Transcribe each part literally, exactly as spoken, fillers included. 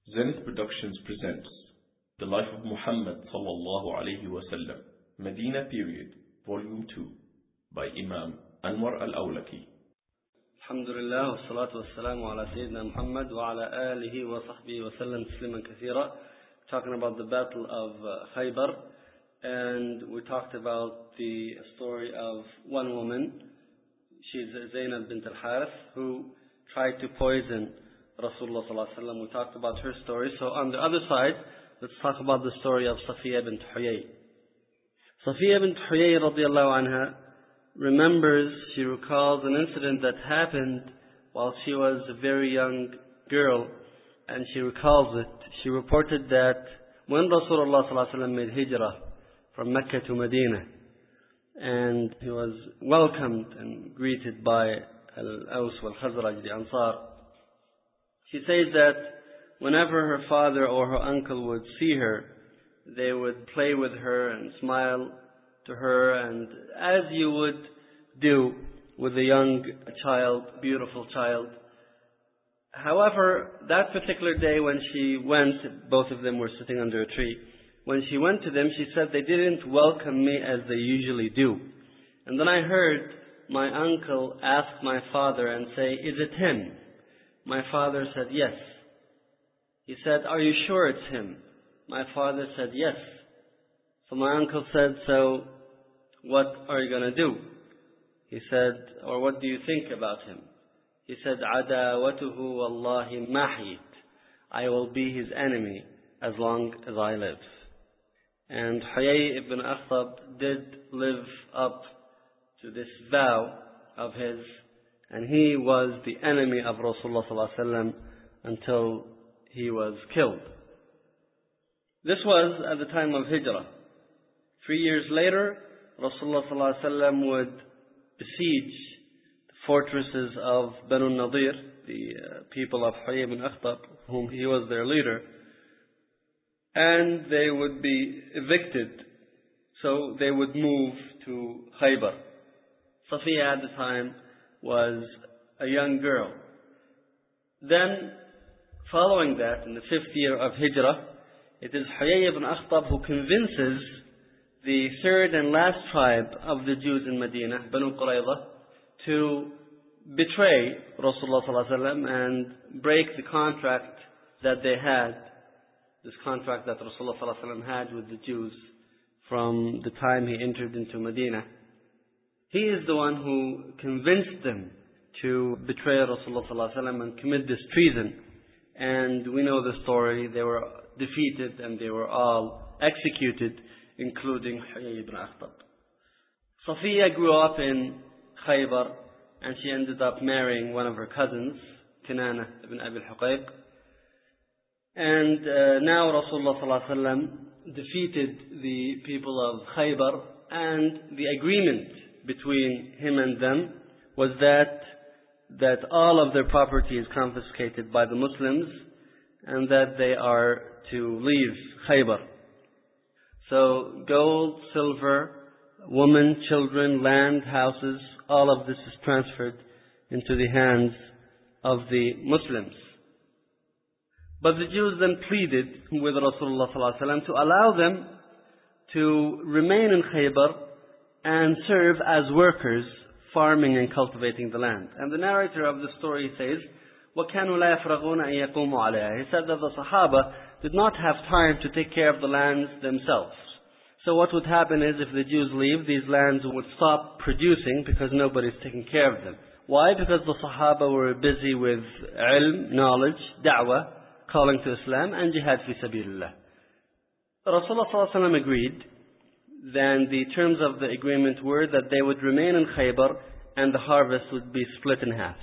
Zenith Productions presents The Life of Muhammad sallallahu alayhi wa sallam, Medina Period, Volume two, by Imam Anwar al-Awlaki. Alhamdulillah, wa salatu wa salamu ala Sayyidina Muhammad wa ala alihi wa sahbihi wa sallam tasliman kathira. Talking about the battle of uh, Khaybar, and we talked about the story of one woman. She's Zainab bint al-Harith, who tried to poison Rasulullah sallallahu alaihi wasallam. We talked about her story. So on the other side, let's talk about the story of Safiya bint Huyay. Safiya bint Huyay radiallahu anha remembers, she recalls an incident that happened while she was a very young girl, and she recalls it. She reported that when Rasulullah sallallahu alaihi wasallam made hijrah from Mecca to Medina, and he was welcomed and greeted by Al-Aws wal-Khazraj, the Ansar, she says that whenever her father or her uncle would see her, they would play with her and smile to her, and as you would do with a young child, beautiful child. However, that particular day when she went, both of them were sitting under a tree. When she went to them, she said they didn't welcome me as they usually do. And then I heard my uncle ask my father and say, "Is it him?" My father said, "Yes." He said, "Are you sure it's him?" My father said, "Yes." So my uncle said, "So what are you going to do?" He said, "Or what do you think about him?" He said, "Adawatuhu wallahi mahit. I will be his enemy as long as I live." And Huyay ibn Akhtab did live up to this vow of his, and he was the enemy of Rasulullah sallallahu alaihi wasallam until he was killed. This was at the time of Hijrah. Three years later, Rasulullah sallallahu alaihi wasallam would besiege the fortresses of Banu Nadir, the uh, people of Huyay ibn Akhtab, whom he was their leader, and they would be evicted. So they would move to Khaybar. Safiya at the time was a young girl. Then, following that, in the fifth year of Hijrah, it is Huyay ibn Akhtab who convinces the third and last tribe of the Jews in Medina, Banu Qurayza, to betray Rasulullah sallallahu alaihi wasallam and break the contract that they had, this contract that Rasulullah sallallahu alaihi wasallam had with the Jews from the time he entered into Medina. He is the one who convinced them to betray Rasulullah sallallahu alaihi wasallam and commit this treason. And we know the story. They were defeated and they were all executed, including Huyay ibn Akhtab. Safiya grew up in Khaybar, and she ended up marrying one of her cousins, Kinana ibn Abi al-Huqayq. And uh, now Rasulullah sallallahu alaihi wasallam defeated the people of Khaybar, and the agreement between him and them was that that all of their property is confiscated by the Muslims, and that they are to leave Khaybar. So gold, silver, women, children, land, houses, all of this is transferred into the hands of the Muslims. But the Jews then pleaded with Rasulullah sallallahu alaihi wasallam to allow them to remain in Khaybar and serve as workers, farming and cultivating the land. And the narrator of the story says, وَكَانُوا لَا يَفْرَغُونَ أَن يَقُومُوا عَلَيْهَا. He said that the Sahaba did not have time to take care of the lands themselves. So what would happen is, if the Jews leave, these lands would stop producing because nobody's taking care of them. Why? Because the Sahaba were busy with ilm, knowledge, da'wah, calling to Islam, and jihad fi sabilillah. Rasulullah sallallahu alaihi wasallam agreed. Then the terms of the agreement were that they would remain in Khaybar and the harvest would be split in half.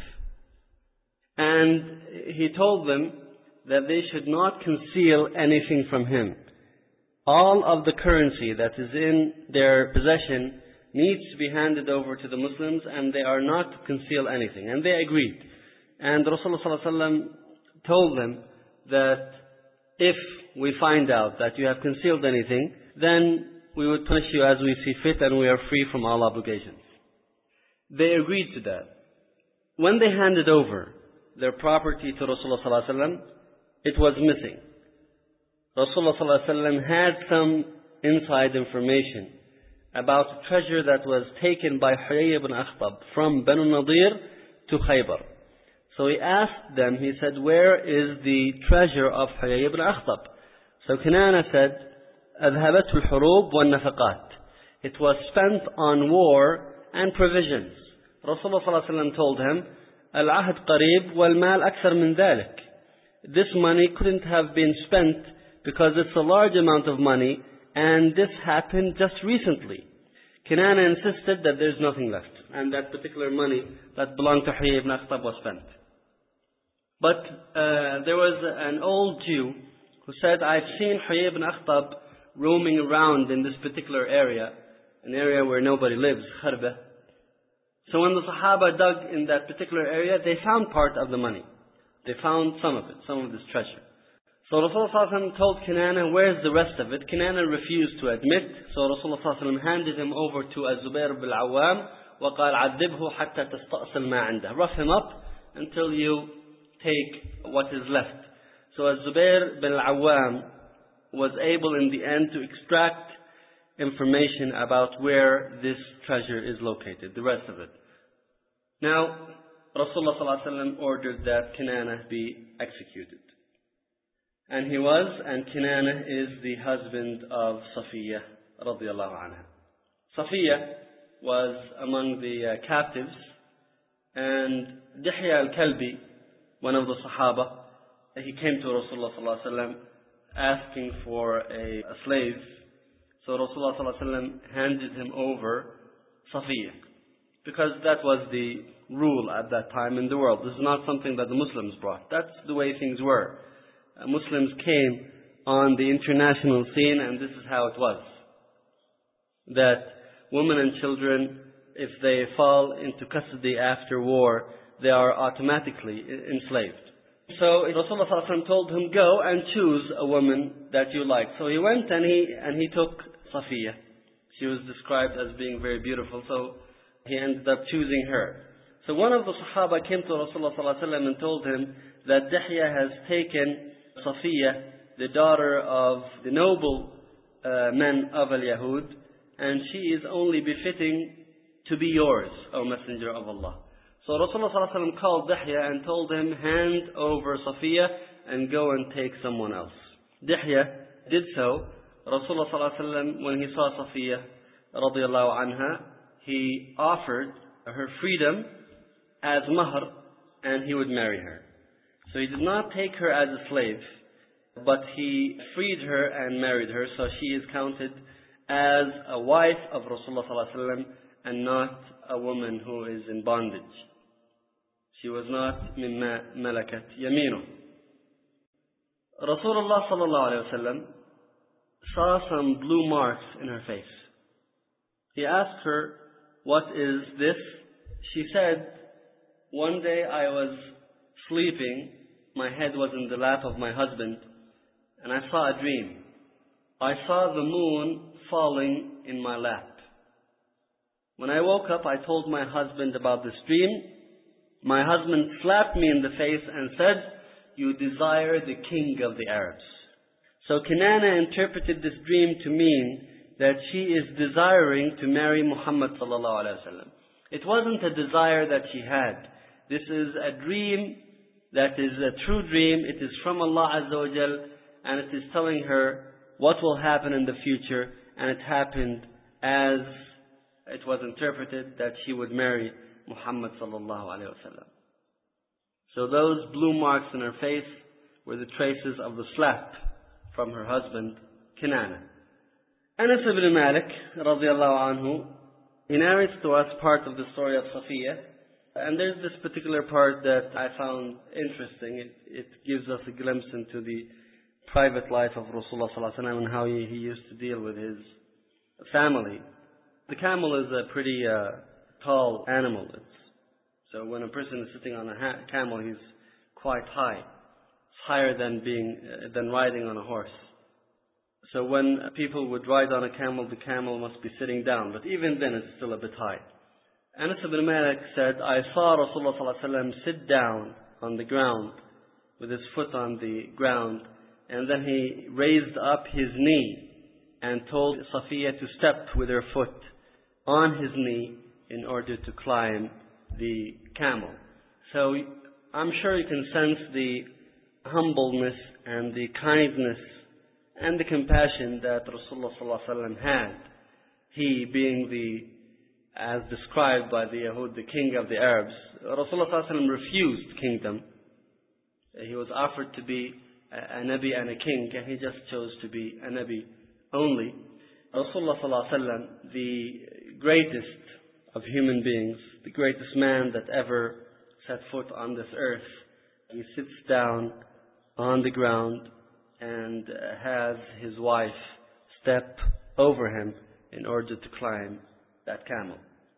And he told them that they should not conceal anything from him. All of the currency that is in their possession needs to be handed over to the Muslims, and they are not to conceal anything. And they agreed. And Rasulullah sallallahu alaihi wasallam told them that if we find out that you have concealed anything, then we would punish you as we see fit, and we are free from all obligations. They agreed to that. When they handed over their property to Rasulullah sallallahu alaihi wasallam, it was missing. Rasulullah sallallahu alaihi wasallam had some inside information about a treasure that was taken by Huyay ibn Akhtab from Banu Nadir to Khaybar. So he asked them, he said, where is the treasure of Huyay ibn Akhtab? So Kinana said, أذهبته الحروب والنفقات. It was spent on war and provisions. Rasulullah sallallahu alaihi wasallam told him, العهد قريب والمال أكثر من ذلك. This money couldn't have been spent because it's a large amount of money, and this happened just recently. Kinana insisted that there's nothing left, and that particular money that belonged to Huyay ibn Akhtab was spent. But uh, there was an old Jew who said, I've seen Huyay ibn Akhtab roaming around in this particular area, an area where nobody lives, Kharbah. So when the Sahaba dug in that particular area, they found part of the money. They found some of it, some of this treasure. So Rasulullah told Kinana, where's the rest of it? Kinana refused to admit. So Rasulullah handed him over to Az-Zubair bin Awam, وقال عذبه حتى تستأصل ما عنده. Rough him up until you take what is left. So Az-Zubair bin Awam was able in the end to extract information about where this treasure is located, the rest of it. Now, Rasulullah ordered that Kinana be executed. And he was, and Kinana is the husband of Safiya radiallahu anha. Safiya was among the uh, captives, and Dihya al-Kalbi, one of the Sahaba, he came to Rasulullah sallallahu alaihi wasallam asking for a, a slave. So Rasulullah sallallahu alaihi wasallam handed him over Safiya, because that was the rule at that time in the world. This is not something that the Muslims brought. That's the way things were. Uh, Muslims came on the international scene, and this is how it was. That women and children, if they fall into custody after war, they are automatically enslaved. So Rasulullah sallallahu alaihi wasallam told him, go and choose a woman that you like. So he went and he and he took Safiya. She was described as being very beautiful, so he ended up choosing her. So one of the Sahaba came to Rasulullah sallallahu alaihi wasallam and told him that Dihya has taken Safiya, the daughter of the noble uh, men of Al-Yahud, and she is only befitting to be yours, O Messenger of Allah. So Rasulullah sallallahu alaihi wasallam called Dihya and told him, hand over Safiya and go and take someone else. Dihya did so. Rasulullah sallallahu alaihi wasallam, when he saw Safiya radiallahu anha, he offered her freedom as mahr, and he would marry her. So he did not take her as a slave, but he freed her and married her, so she is counted as a wife of Rasulullah sallallahu alaihi wasallam and not a woman who is in bondage. She was not mimma malakat yaminu. Rasulullah sallallahu alaihi wasallam saw some blue marks in her face. He asked her, what is this? She said, one day I was sleeping, my head was in the lap of my husband, and I saw a dream. I saw the moon falling in my lap. When I woke up, I told my husband about this dream. My husband slapped me in the face and said, you desire the king of the Arabs. So Kinana interpreted this dream to mean that she is desiring to marry Muhammad sallallahu alaihi wasallam. It wasn't a desire that she had. This is a dream that is a true dream. It is from Allah Azza wa Jal, and it is telling her what will happen in the future, and it happened as it was interpreted, that she would marry Muhammad sallallahu alaihi wasallam. So those blue marks in her face were the traces of the slap from her husband, Kinana. Anas ibn Malik radiallahu anhu, he narrates to us part of the story of Safiya, and there's this particular part that I found interesting. It, it gives us a glimpse into the private life of Rasulullah sallallahu alaihi wasallam and how he, he used to deal with his family. The camel is a pretty uh, tall animal. It's, so when a person is sitting on a ha camel, he's quite high. It's higher than being uh, than riding on a horse. So when people would ride on a camel, the camel must be sitting down. But even then, it's still a bit high. Anas ibn Malik said, I saw Rasulullah sallallahu alaihi wasallam sit down on the ground with his foot on the ground, and then he raised up his knee and told Safiya to step with her foot on his knee in order to climb the camel. So I'm sure you can sense the humbleness and the kindness and the compassion that Rasulullah sallallahu alaihi wasallam had. He being the, as described by the Yahud, the king of the Arabs. Rasulullah sallallahu alaihi wasallam refused kingdom. He was offered to be a, a Nabi and a king, and he just chose to be a Nabi only. Rasulullah sallallahu alaihi wasallam, the greatest of human beings, the greatest man that ever set foot on this earth, he sits down on the ground and has his wife step over him in order to climb that camel.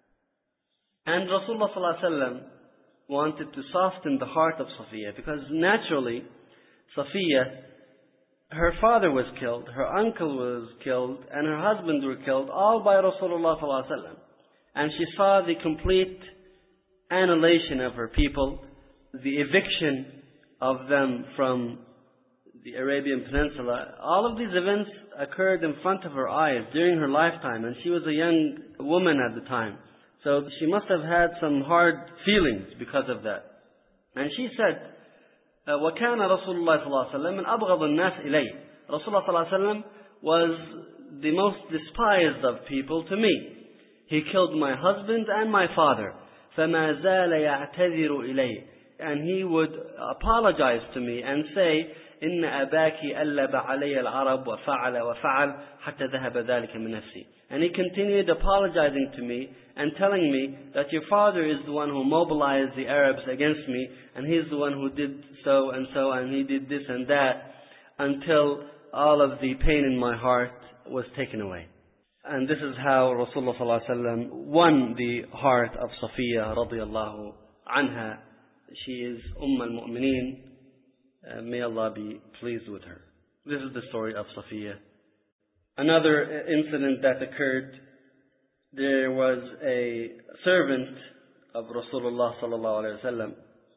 And Rasulullah sallallahu alaihi wasallam wanted to soften the heart of Safiya, because naturally Safiya, her father was killed, her uncle was killed, and her husband were killed, all by Rasulullah sallallahu alaihi wasallam. And she saw the complete annihilation of her people, the eviction of them from the Arabian Peninsula. All of these events occurred in front of her eyes during her lifetime, and she was a young woman at the time. So she must have had some hard feelings because of that. And she said, وَكَانَ رَسُولُ اللَّهِ صَلَّى اللَّهُ عَلَيْهِ وَسَلَّمَ مِنْ أَبْغَضِ النَّاسِ إِلَيْهِ. Rasulullah صلى الله عليه وسلم was the most despised of people to me. He killed my husband and my father. فَمَا زَالَ يَعْتَذِرُ إِلَيْهِ. And he would apologize to me and say, إِنَّ أَبَاكِ أَلَّبَ عَلَيَّ الْعَرَبُ وَفَعَلَ وَفَعَلَ حَتَّى ذَهَبَ ذَلِكَ مِنْ نَفْسِي. And he continued apologizing to me and telling me that your father is the one who mobilized the Arabs against me, and he's the one who did so and so, and he did this and that, until all of the pain in my heart was taken away. And this is how Rasulullah sallallahu alaihi wasallam won the heart of Safiya radiyallahu anha. She is Umm al-Mu'mineen. Uh, may Allah be pleased with her. This is the story of Safiya. Another incident that occurred, there was a servant of Rasulullah sallallahu alaihi wasallam.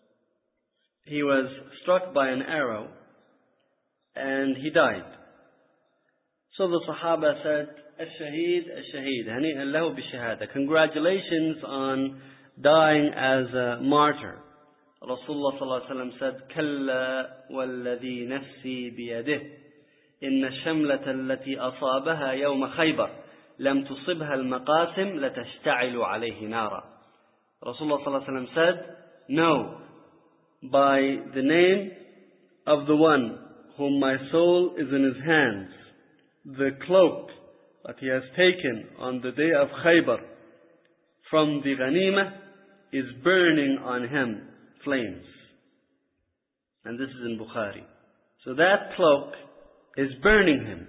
He was struck by an arrow and he died. So the Sahaba said, Ash-Shaheed, Ash-Shaheed, Hani'an lahu bi-shahada. Congratulations on dying as a martyr. Rasulullah sallallahu alaihi wasallam said, Kalla walladhi nafsi biyadih. Inna shamlata allati asabaha yawma Khaybar. Lam tusibha al-maqasim latashta'ilu alayhi nara. Rasulullah sallallahu alaihi wasallam said, no, by the name of the one whom my soul is in his hands, the cloak that he has taken on the day of Khaybar from the ghanimah is burning on him flames. And this is in Bukhari. So that cloak is burning him.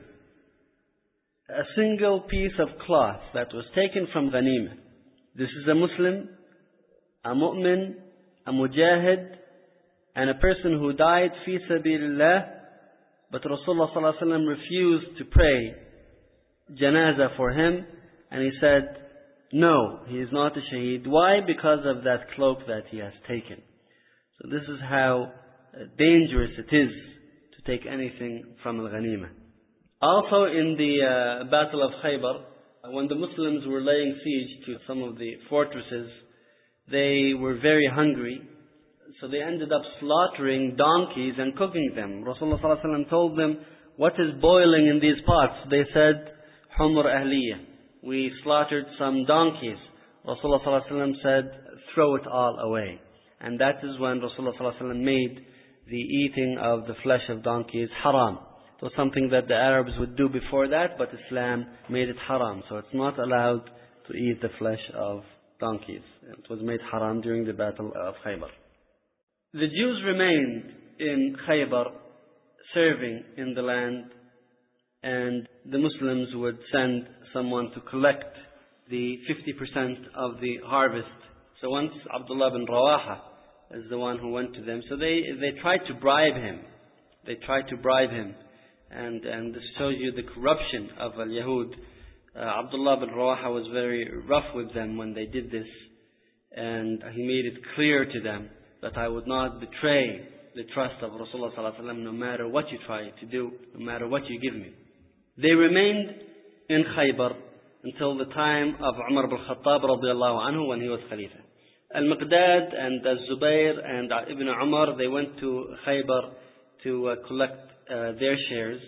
A single piece of cloth that was taken from ghanimah. This is a Muslim, a mu'min, a mujahid, and a person who died fi sabilillah. But Rasulullah sallallahu alaihi wasallam refused to pray janazah for him, and he said, no, he is not a shaheed. Why? Because of that cloak that he has taken. So this is how dangerous it is to take anything from al-ghanimah. Also in the uh, Battle of Khaybar, when the Muslims were laying siege to some of the fortresses, they were very hungry. So they ended up slaughtering donkeys and cooking them. Rasulullah sallallahu alaihi wasallam told them, what is boiling in these pots? They said, Humur Ahliyah. We slaughtered some donkeys. Rasulullah sallallahu alaihi wasallam said, throw it all away. And that is when Rasulullah sallallahu alaihi wasallam made the eating of the flesh of donkeys haram. It was something that the Arabs would do before that, but Islam made it haram. So it's not allowed to eat the flesh of donkeys. It was made haram during the Battle of Khaybar. The Jews remained in Khaybar, serving in the land, and the Muslims would send someone to collect the fifty percent of the harvest. So once Abdullah bin Rawaha is the one who went to them, so they, they tried to bribe him. They tried to bribe him. And, and this shows you the corruption of al-Yahud. Uh, Abdullah bin Rawaha was very rough with them when they did this. And he made it clear to them that I would not betray the trust of Rasulullah sallallahu alaihi wasallam no matter what you try to do, no matter what you give me. They remained in Khaybar until the time of Umar ibn Khattab radiallahu anhu when he was Khalifa. Al-Miqdad and Al-Zubayr and Ibn Umar, they went to Khaybar to uh, collect uh, their shares.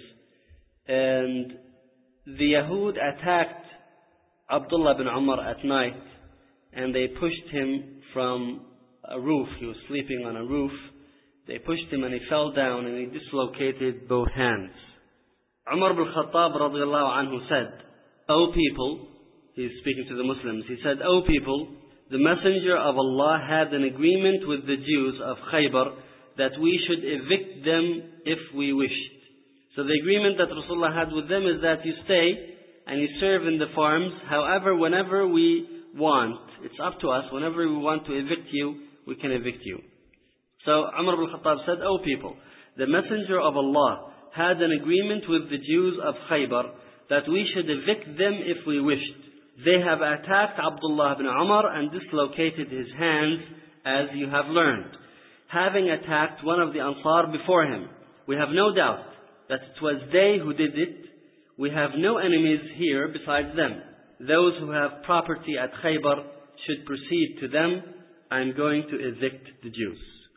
And the Yahud attacked Abdullah ibn Umar at night, and they pushed him from a roof. He was sleeping on a roof. They pushed him and he fell down and he dislocated both hands. Umar ibn Khattab radiallahu anhu said, "O people," he's speaking to the Muslims, he said, "O people, the Messenger of Allah had an agreement with the Jews of Khaybar that we should evict them if we wished." So the agreement that Rasulullah had with them is that you stay and you serve in the farms. However, whenever we want, it's up to us, whenever we want to evict you, we can evict you. So Umar ibn Khattab said, "O people, the Messenger of Allah had an agreement with the Jews of Khaybar that we should evict them if we wished. They have attacked Abdullah ibn Umar and dislocated his hands, as you have learned, having attacked one of the Ansar before him. We have no doubt that it was they who did it. We have no enemies here besides them. Those who have property at Khaybar should proceed to them. I am going to evict the Jews."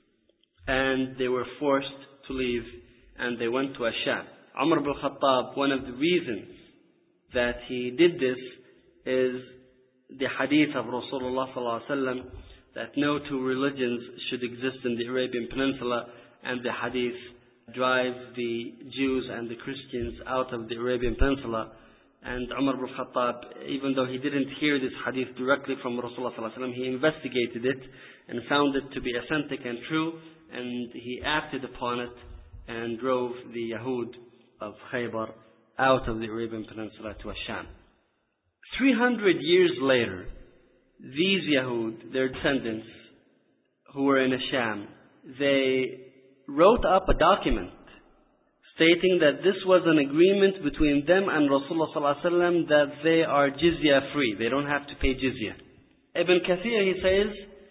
And they were forced to leave, and they went to Asham. Umar ibn Khattab, one of the reasons that he did this is the hadith of Rasulullah sallallahu alaihi wasallam that no two religions should exist in the Arabian Peninsula, and the hadith drives the Jews and the Christians out of the Arabian Peninsula. And Umar ibn Khattab, even though he didn't hear this hadith directly from Rasulullah sallallahu alaihi wasallam, he investigated it and found it to be authentic and true, and he acted upon it and drove the Yahud of Khaybar out of the Arabian Peninsula to Asham. three hundred years later, these Yahud, their descendants, who were in Asham, they wrote up a document stating that this was an agreement between them and Rasulullah sallallahu alaihi wasallam that they are jizya free. They don't have to pay jizya. Ibn Kathir, he says,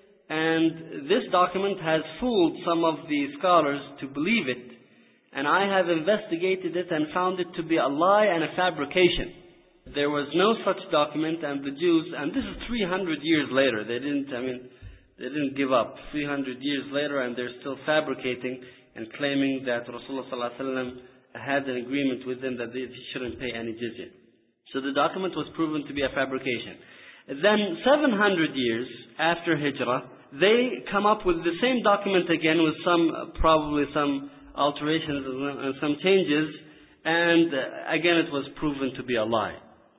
and this document has fooled some of the scholars to believe it, and I have investigated it and found it to be a lie and a fabrication. There was no such document, and the Jews, and this is three hundred years later, they didn't, I mean, they didn't give up. three hundred years later, and they're still fabricating and claiming that Rasulullah sallallahu alaihi wasallam had an agreement with them that they shouldn't pay any jizya. So the document was proven to be a fabrication. Then seven hundred years after Hijrah, they come up with the same document again with some, probably some alterations and some changes, and again it was proven to be a lie.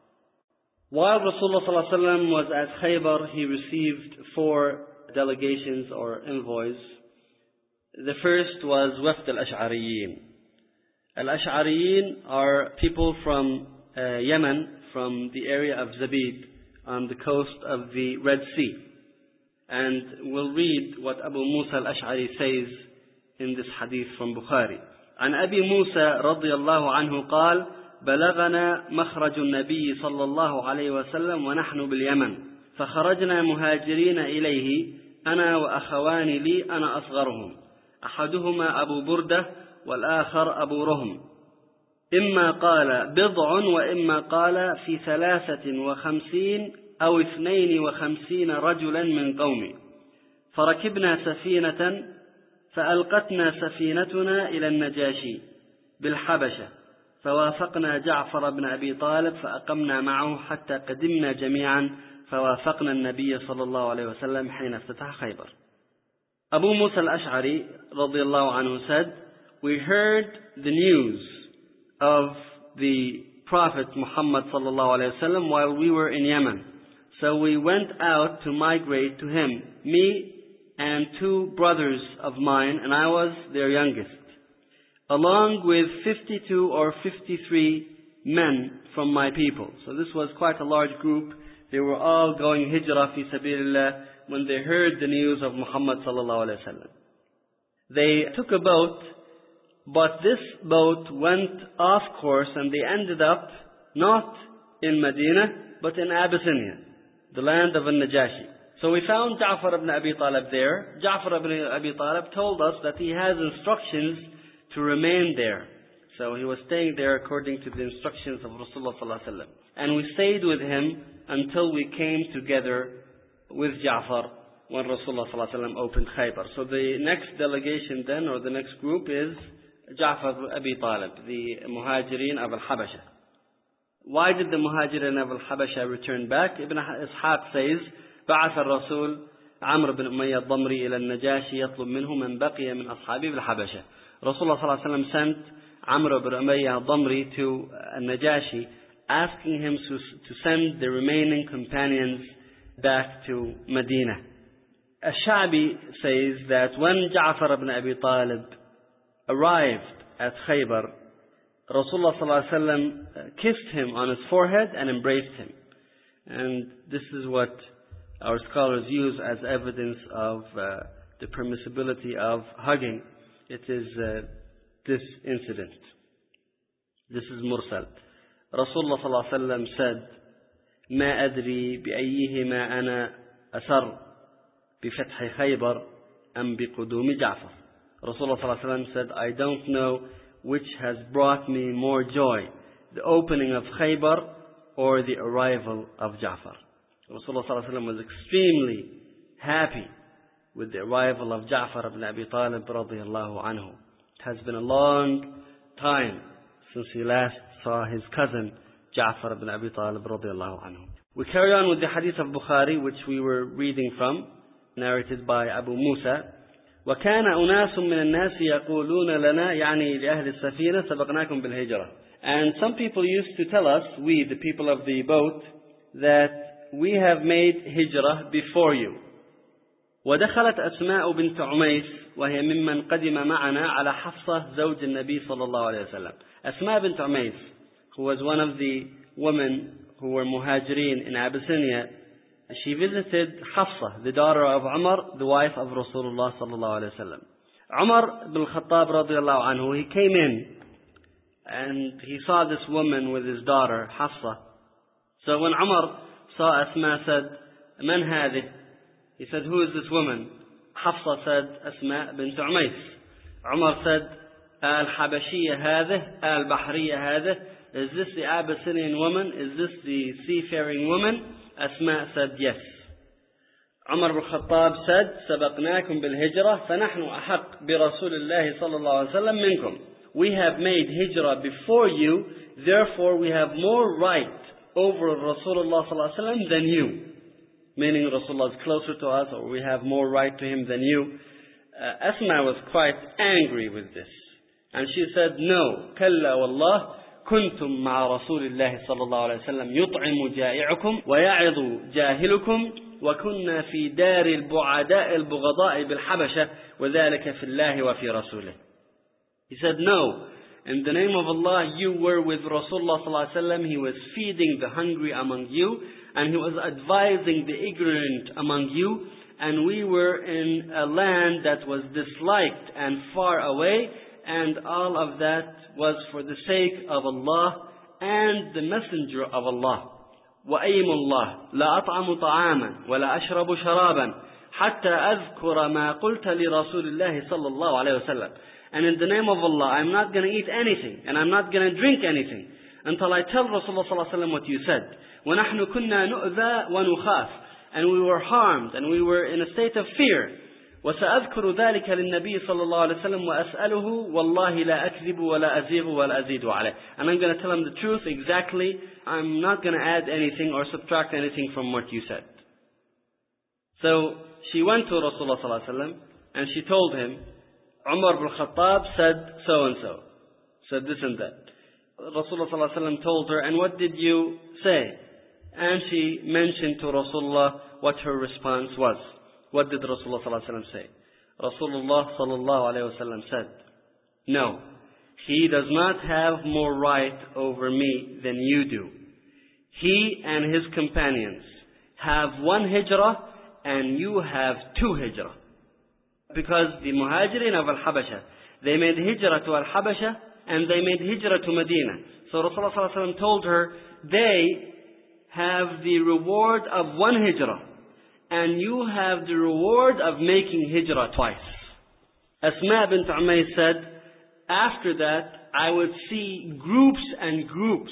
While Rasulullah sallallahu alaihi wasallam was at Khaybar, he received four delegations or envoys. The first was Wafd al-Ash'ariyin. Al-Ash'ariyin are people from uh, Yemen, from the area of Zabid, on the coast of the Red Sea. And we'll read what Abu Musa al-Ash'ari says in this hadith from Bukhari. عن أبي موسى رضي الله عنه قال بلغنا مخرج النبي صلى الله عليه وسلم ونحن باليمن فخرجنا مهاجرين إليه أنا وأخوان لي أنا أصغرهم أحدهما أبو بردة والآخر أبو رهم إما قال بضع وإما قال في ثلاثة وخمسين أو اثنين وخمسين رجلا من قومي فركبنا سفينة فألقتنا سفينتنا إلى النجاشي بالحبشة فوافقنا جعفر بن أبي طالب فأقمنا معه حتى قدمنا جميعا فوافقنا النبي صلى الله عليه وسلم حين افتتح خيبر. Abu Musa al-Ash'ari radiallahu anhu said, we heard the news of the Prophet Muhammad sallallahu alayhi wa sallam while we were in Yemen. So we went out to migrate to him, me and two brothers of mine, and I was their youngest, along with fifty-two or fifty-three men from my people. So this was quite a large group. They were all going hijrah fi sabilillah when they heard the news of Muhammad sallallahu alaihi wasallam. They took a boat, but this boat went off course and they ended up not in Medina, but in Abyssinia, the land of Al-Najashi. So we found Ja'far ibn Abi Talib there. Ja'far ibn Abi Talib told us that he has instructions to remain there. So he was staying there according to the instructions of Rasulullah sallallahu alaihi wasallam. And we stayed with him until we came together with Ja'far when Rasulullah sallallahu alaihi wasallam opened Khaybar. So the next delegation then, or the next group, is Ja'far ibn Abi Talib, the Muhajirin of al-Habasha. Why did the Muhajirin of al-Habasha return back? Ibn Ishaq says, بعث الرسول عمرو بن أمية الضمري إلى النجاشي يطلب منه من بقي من أصحابه بالحبشة. Rasulullah sallallahu alaihi wasallam sent Amr ibn Umayyah al-Damri to Najashi, asking him to, to send the remaining companions back to Medina. Ash-Sha'bi says that when Ja'far ibn Abi Talib arrived at Khaybar, Rasulullah sallallahu alaihi wasallam kissed him on his forehead and embraced him. And this is what our scholars use as evidence of uh, the permissibility of hugging. It is uh, this incident. This is mursal. Rasulullah sallallahu alaihi wasallam said, ما أدري بأيهما أنا أسر بفتح خيبر أم بقدوم جعفر. Rasulullah sallallahu alaihi wasallam said, I don't know which has brought me more joy, the opening of Khaybar or the arrival of Ja'far. Rasulullah sallallahu alaihi wasallam was extremely happy with the arrival of Ja'far ibn Abi Talib radiyallahu anhu. It has been a long time since he last saw his cousin Ja'far ibn Abi Talib radiyallahu anhu. We carry on with the hadith of Bukhari, which we were reading from, narrated by Abu Musa. وَكَانَ أُنَاسٌ مِّنَ النَّاسِ يَقُولُونَ لَنَا يعني لأهل السفينة سبقناكم بالهجرة. And some people used to tell us, we, the people of the boat, that we have made hijrah before you. ودخلت أسماء بنت عميس وهي ممن قدم معنا على حفصة زوج النبي صلى الله عليه وسلم. Asma bint Umays, who was one of the women who were muhajirin in Abyssinia, she visited Hafsa, the daughter of Umar, the wife of Rasulullah sallallahu alaihi wasallam. Umar bin Khattab radiyallahu anhu, he came in and he saw this woman with his daughter Hafsa. So when Umar saw Asma, said, "Man hadith?" He said, "Who is this woman?" Hafsa said, "Asma bint Umays." Umar said, "Al-Habashiyya hadith, Al-Bahriyya hadith." Is this the Abyssinian woman? Is this the seafaring woman? Asma said, "Yes." Umar ibn Khattab said, "سبقناكم بالهجرة فنحن أحق برسول الله صلى الله عليه وسلم منكم." We have made hijrah before you, therefore we have more right over Rasulullah sallallahu alaihi wasallam than you. Meaning Rasulullah is closer to us, or we have more right to him than you. Uh, Asma was quite angry with this. And she said, "No, كلا والله كنتم مع رسول الله صلى الله عليه وسلم يطعم جائعكم ويعظ جاهلكم وكنا في دار البعداء البغضاء بالحبشة وذلك في الله وفي رسوله." He said, "No, in the name of Allah, you were with Rasulullah sallallahu alaihi wasallam. He was feeding the hungry among you, and he was advising the ignorant among you, and we were in a land that was disliked and far away, and all of that was for the sake of Allah and the Messenger of Allah. وَأَيْمُ اللَّهِ لَا أَطْعَمُ طَعَامًا وَلَا أَشْرَبُ شَرَابًا حَتَّى أَذْكُرَ مَا قُلْتَ لِرَسُولِ اللَّهِ صَلَّى اللَّهُ عَلَيْهِ وسلم." And in the name of Allah, I'm not going to eat anything, and I'm not going to drink anything, until I tell Rasulullah sallallahu alaihi wasallam what you said. وَنَحْنُ كُنَّا نُؤْذَى وَنُخَافِ. And we were harmed, and we were in a state of fear. وسأذكر ذلك للنبي صلى الله عليه وسلم وأسأله والله لا أكذب ولا أزيغ ولا أزيد عليه. And I'm going to tell him the truth exactly. I'm not going to add anything or subtract anything from what you said. So she went to Rasulullah صلى الله عليه وسلم and she told him, Umar ibn Khattab said so and so, said this and that. Rasulullah صلى الله عليه وسلم told her, "And what did you say?" And she mentioned to Rasulullah what her response was. What did Rasulullah sallallahu alaihi wasallam say? Rasulullah sallallahu alaihi wasallam said, "No, he does not have more right over me than you do. He and his companions have one hijrah and you have two hijrah." Because the Muhajirin of Al-Habasha, they made hijrah to Al-Habasha and they made hijrah to Medina. So Rasulullah sallallahu alaihi wasallam told her, they have the reward of one hijrah. and you have the reward of making hijrah twice. Asma bint Umayy said, after that, I would see groups and groups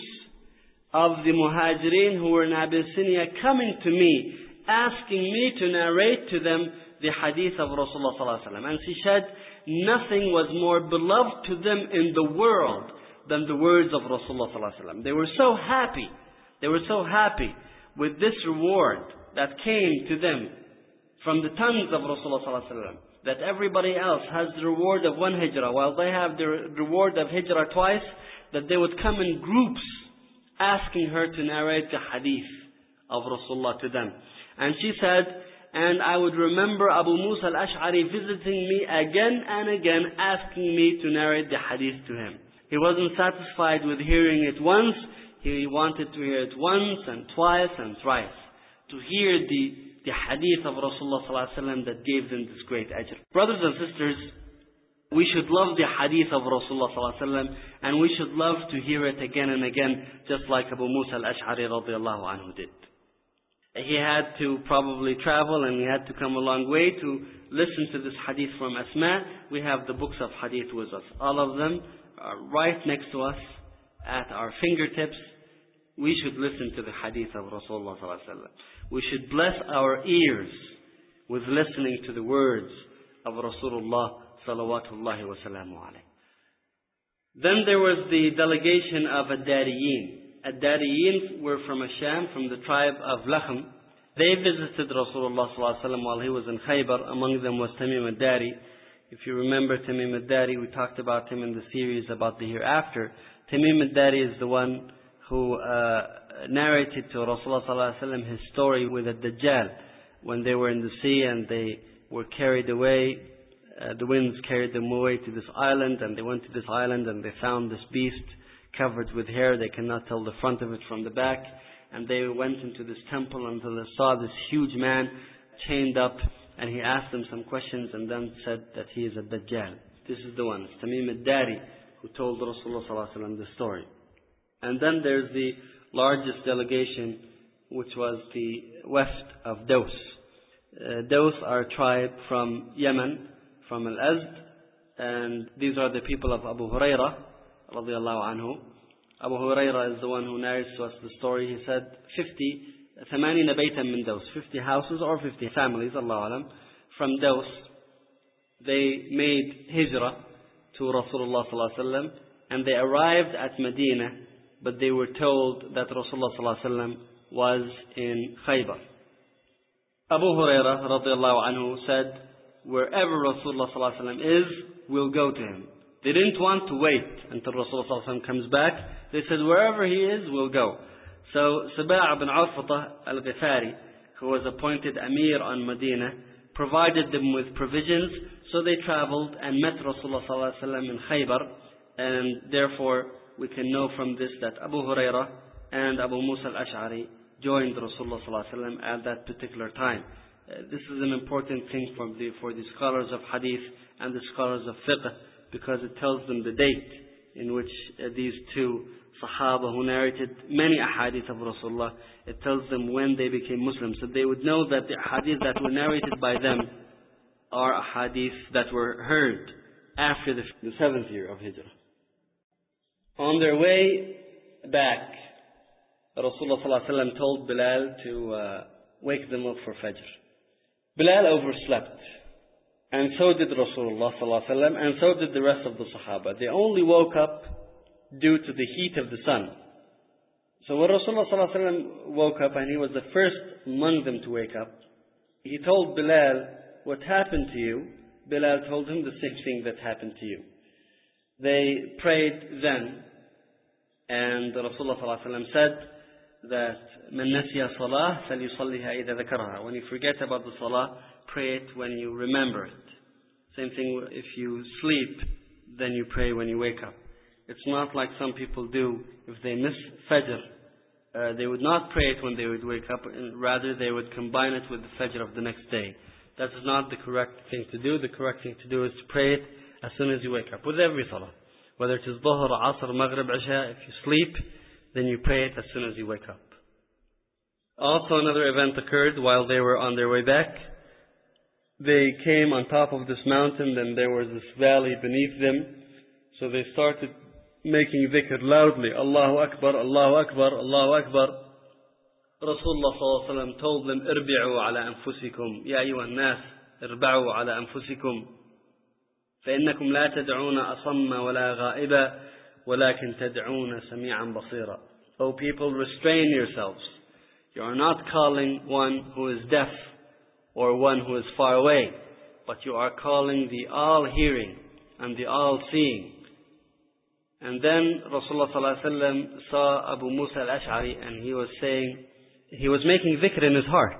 of the Muhajirin who were in Abyssinia coming to me, asking me to narrate to them the hadith of Rasulullah sallallahu alaihi wasallam. And she said, nothing was more beloved to them in the world than the words of Rasulullah sallallahu alaihi wasallam. They were so happy. They were so happy with this reward that came to them from the tongues of Rasulullah sallallahu alaihi wasallam, that everybody else has the reward of one hijrah, while they have the reward of hijrah twice, that they would come in groups asking her to narrate the hadith of Rasulullah to them. And she said, and I would remember Abu Musa al-Ash'ari visiting me again and again, asking me to narrate the hadith to him. He wasn't satisfied with hearing it once, he wanted to hear it once and twice and thrice, to hear the, the hadith of Rasulullah sallallahu alaihi wasallam that gave them this great ajr. Brothers and sisters, we should love the hadith of Rasulullah sallallahu alaihi wasallam, and we should love to hear it again and again, just like Abu Musa al-Ash'ari radiyallahu anhu did. He had to probably travel and he had to come a long way to listen to this hadith from Asma. We have the books of hadith with us. All of them are right next to us at our fingertips. We should listen to the hadith of Rasulullah sallallahu alaihi wasallam. We should bless our ears with listening to the words of Rasulullah salawatullahi wa salamu alayhi. Then there was the delegation of Ad-Dariyin. Ad-Dariyin were from Asham, from the tribe of Lakhm. They visited Rasulullah sallallahu alaihi wasallam while he was in Khaybar. Among them was Tamim ad-Dari. If you remember Tamim ad-Dari, we talked about him in the series about the hereafter. Tamim ad-Dari is the one who uh, narrated to Rasulullah sallallahu alaihi wasallam his story with the Dajjal, when they were in the sea and they were carried away. Uh, the winds carried them away to this island, and they went to this island and they found this beast covered with hair. They cannot tell the front of it from the back. And they went into this temple until they saw this huge man chained up, and he asked them some questions and then said that he is a Dajjal. This is the one, it's Tamim ad-Dari, who told Rasulullah sallallahu alaihi wasallam the story. And then there's the largest delegation, which was the west of Daws. Uh, Daws are a tribe from Yemen, from Al-Azd, and these are the people of Abu Hurairah radiyallahu anhu. Abu Hurairah is the one who narrates to us the story. He said fifty, ثمانين بيتا من Daws, fifty houses or fifty families, Allah alam, from Daws. They made hijrah to Rasulullah sallallahu alaihi wasallam, and they arrived at Medina, but they were told that Rasulullah sallallahu alaihi wasallam was in Khaybar. Abu Hurairah radiyallahu anhu said, wherever Rasulullah sallallahu alaihi wasallam is, we'll go to him. They didn't want to wait until Rasulullah sallallahu alaihi wasallam comes back. They said, wherever he is, we'll go. So Sabah ibn Awfatah al-Ghifari, who was appointed Amir on Medina, provided them with provisions. So they traveled and met Rasulullah sallallahu alaihi wasallam in Khaybar. And therefore, we can know from this that Abu Hurairah and Abu Musa al-Ash'ari joined Rasulullah sallallahu alaihi wasallam at that particular time. Uh, this is an important thing for the, for the scholars of hadith and the scholars of fiqh, because it tells them the date in which uh, these two Sahaba who narrated many ahadith of Rasulullah, it tells them when they became Muslims. So they would know that the ahadith that were narrated by them are ahadith that were heard after the, the seventh year of Hijrah. On their way back, Rasulullah sallallahu alaihi wasallam told Bilal to uh, wake them up for Fajr. Bilal overslept. And so did Rasulullah sallallahu alaihi wasallam, and so did the rest of the Sahaba. They only woke up due to the heat of the sun. So when Rasulullah sallallahu alaihi wasallam woke up, and he was the first among them to wake up, he told Bilal, what happened to you? Bilal told him the same thing that happened to you. They prayed then, and Rasulullah sallallahu alaihi wasallam said that من نسي صلاة فليصليها إذا ذكرها. When you forget about the salah, pray it when you remember it. Same thing if you sleep, then you pray when you wake up. It's not like some people do. If they miss Fajr, uh, they would not pray it when they would wake up, and rather they would combine it with the Fajr of the next day. That is not the correct thing to do. The correct thing to do is to pray it as soon as you wake up, with every salah. Whether it is Dhuhr, Asr, Maghrib, Isha, if you sleep, then you pray it as soon as you wake up. Also another event occurred while they were on their way back. They came on top of this mountain, and there was this valley beneath them. So they started making dhikr loudly. Allahu Akbar, Allahu Akbar, Allahu Akbar. Rasulullah sallallahu alaihi wasallam told them, "Irbi'u ala anfusikum, ya ayyuha an-nas, irba'u ala anfusikum, فإنكم لا تدعون أصم ولا غائبا, ولكن تدعون سميعا بصيرا." O people, restrain yourselves. You are not calling one who is deaf or one who is far away, but you are calling the all-hearing and the all-seeing. And then Rasulullah sallallahu alaihi wasallam saw Abu Musa al-Ash'ari, and he was saying, he was making dhikr in his heart.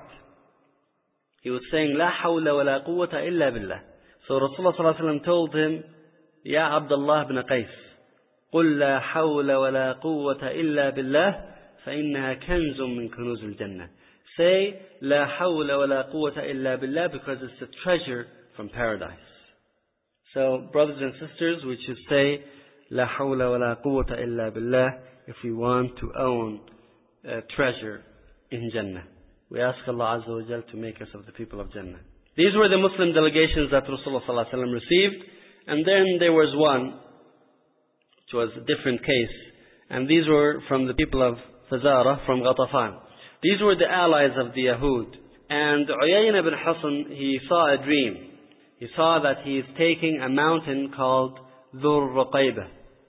He was saying, "La hawla wa la quwwata illa billah." So Rasulullah sallallahu alaihi wasallam told him, "Ya Abdullah ibn Qais, قل لا حول ولا قوة إلا بالله فإنها كنز من كنوز الجنة." Say, "La hawla wa la quwwata illa billah," because it's a treasure from paradise. So, brothers and sisters, we should say, "La hawla wa la quwwata illa billah" if we want to own a treasure in Jannah. We ask Allah Azza wa Jal to make us of the people of Jannah. These were the Muslim delegations that Rasulullah sallallahu alaihi wasallam received. And then there was one, which was a different case. And these were from the people of Fazara, from Ghatafan. These were the allies of the Yahud. And Uyayna ibn Hasan, he saw a dream. He saw that he is taking a mountain called Dhur Ruqaybah.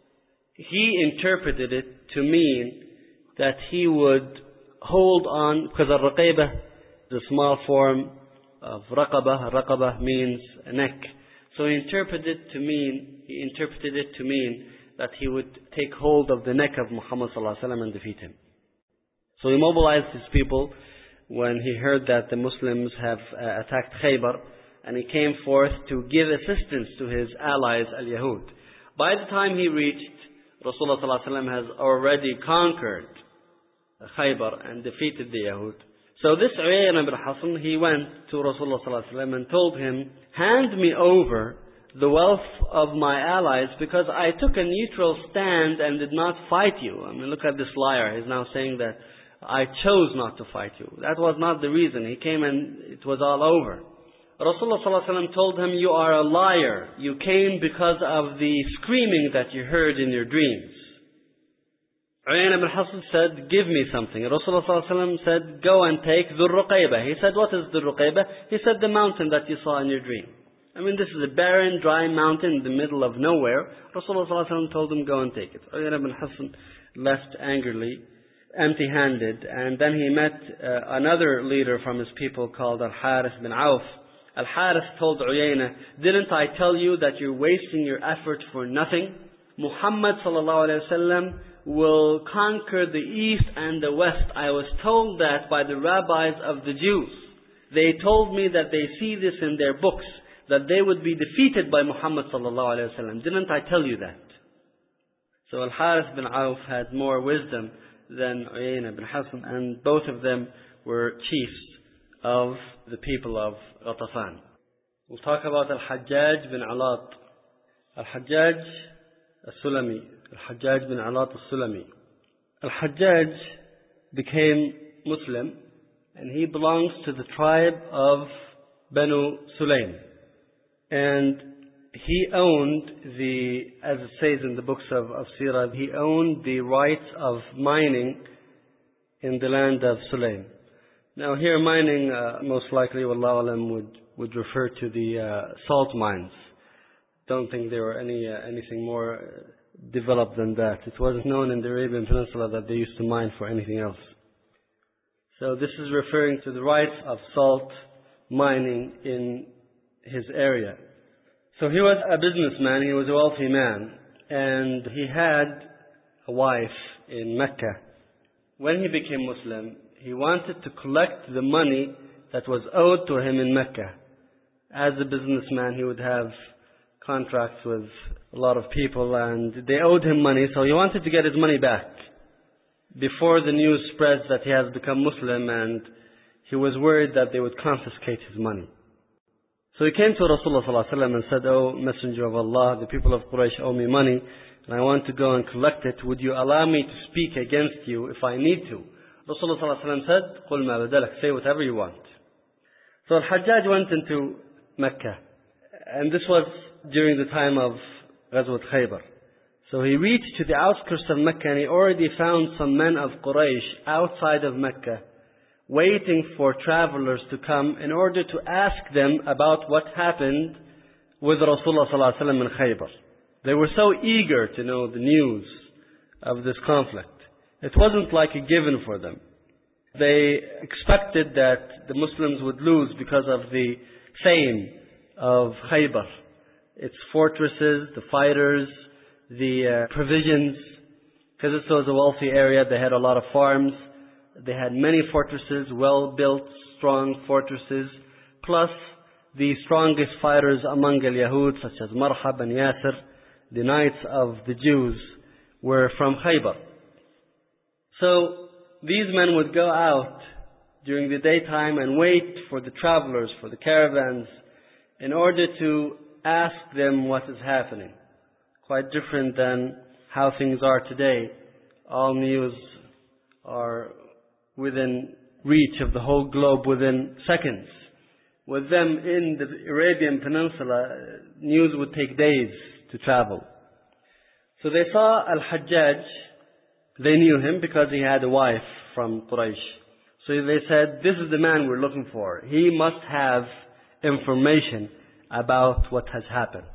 He interpreted it to mean that he would hold on, because Al-Ruqaybah is a small form of Raqabah. Raqabah means a neck. So he interpreted it to mean, he interpreted it to mean that he would take hold of the neck of Muhammad sallallahu alaihi wasallam and defeat him. So he mobilized his people when he heard that the Muslims have uh, attacked Khaybar, and he came forth to give assistance to his allies, al-Yahud. By the time he reached, Rasulullah sallallahu alaihi wasallam has already conquered Khaybar and defeated the Yahud. So this Uyayna ibn Hasan, he went to Rasulullah sallallahu alaihi wasallam and told him, "Hand me over the wealth of my allies, because I took a neutral stand and did not fight you." I mean, look at this liar. He's now saying that I chose not to fight you. That was not the reason. He came and it was all over. Rasulullah sallallahu alaihi wasallam told him, "You are a liar. You came because of the screaming that you heard in your dreams." Uyayna ibn Hasan said, "Give me something." Rasulullah sallallahu alaihi wasallam said, "Go and take Dhur Ruqaybah." He said, "What is Dhur Ruqaybah?" He said, "The mountain that you saw in your dream." I mean, this is a barren, dry mountain in the middle of nowhere. Rasulullah sallallahu alaihi wasallam told him, "Go and take it." Uyayna ibn Hasan left angrily, empty-handed, and then he met uh, another leader from his people called Al-Harith bin Auf. Al-Harith told Uyayna, "Didn't I tell you that you're wasting your effort for nothing? Muhammad sallallahu alaihi wasallam will conquer the east and the west. I was told that by the rabbis of the Jews. They told me that they see this in their books, that they would be defeated by Muhammad sallallahu alaihi wasallam. Didn't I tell you that?" So Al-Harith bin Auf had more wisdom than Uyayna ibn Hasan, and both of them were chiefs of the people of Ghatafan. We'll talk about Al-Hajjaj bin Alat. Al-Hajjaj al-Sulami. Al-Hajjaj bin Alat al-Sulami. Al-Hajjaj became Muslim, and he belongs to the tribe of Banu Sulaym. And he owned the, as it says in the books of, of Sirah, he owned the rights of mining in the land of Sulaym. Now here mining, uh, most likely, Wallahu Alam, would, would refer to the uh, salt mines. Don't think there were any uh, anything more developed than that. It was known in the Arabian Peninsula that they used to mine for anything else. So this is referring to the rights of salt mining in his area. So he was a businessman, he was a wealthy man, and he had a wife in Mecca. When he became Muslim, he wanted to collect the money that was owed to him in Mecca. As a businessman, he would have contracts with a lot of people, and they owed him money, so he wanted to get his money back before the news spreads that he has become Muslim, and he was worried that they would confiscate his money. So he came to Rasulullah sallallahu alaihi wasallam and said, "O Messenger of Allah, the people of Quraysh owe me money, and I want to go and collect it. Would you allow me to speak against you if I need to? Rasulullah ﷺ said, قُلْ مَا بَدَلَكَ, say whatever you want. So Al-Hajjaj went into Mecca. And this was during the time of Ghazwat Khaybar. So he reached to the outskirts of Mecca and he already found some men of Quraysh outside of Mecca, waiting for travelers to come in order to ask them about what happened with Rasulullah sallallahu alaihi wasallam in Khaybar. They were so eager to know the news of this conflict. It wasn't like a given for them. They expected that the Muslims would lose because of the fame of Khaybar. Its fortresses, the fighters, the uh, provisions. Because this was a wealthy area, they had a lot of farms. They had many fortresses, well-built, strong fortresses, plus the strongest fighters among al-Yahud, such as Marhab and Yasir, the knights of the Jews, were from Khaybar. So these men would go out during the daytime and wait for the travelers, for the caravans, in order to ask them what is happening. Quite different than how things are today. All news are within reach of the whole globe within seconds. With them in the Arabian Peninsula, news would take days to travel. So they saw Al-Hajjaj. They knew him because he had a wife from Quraysh. So they said, this is the man we're looking for. He must have information about what has happened.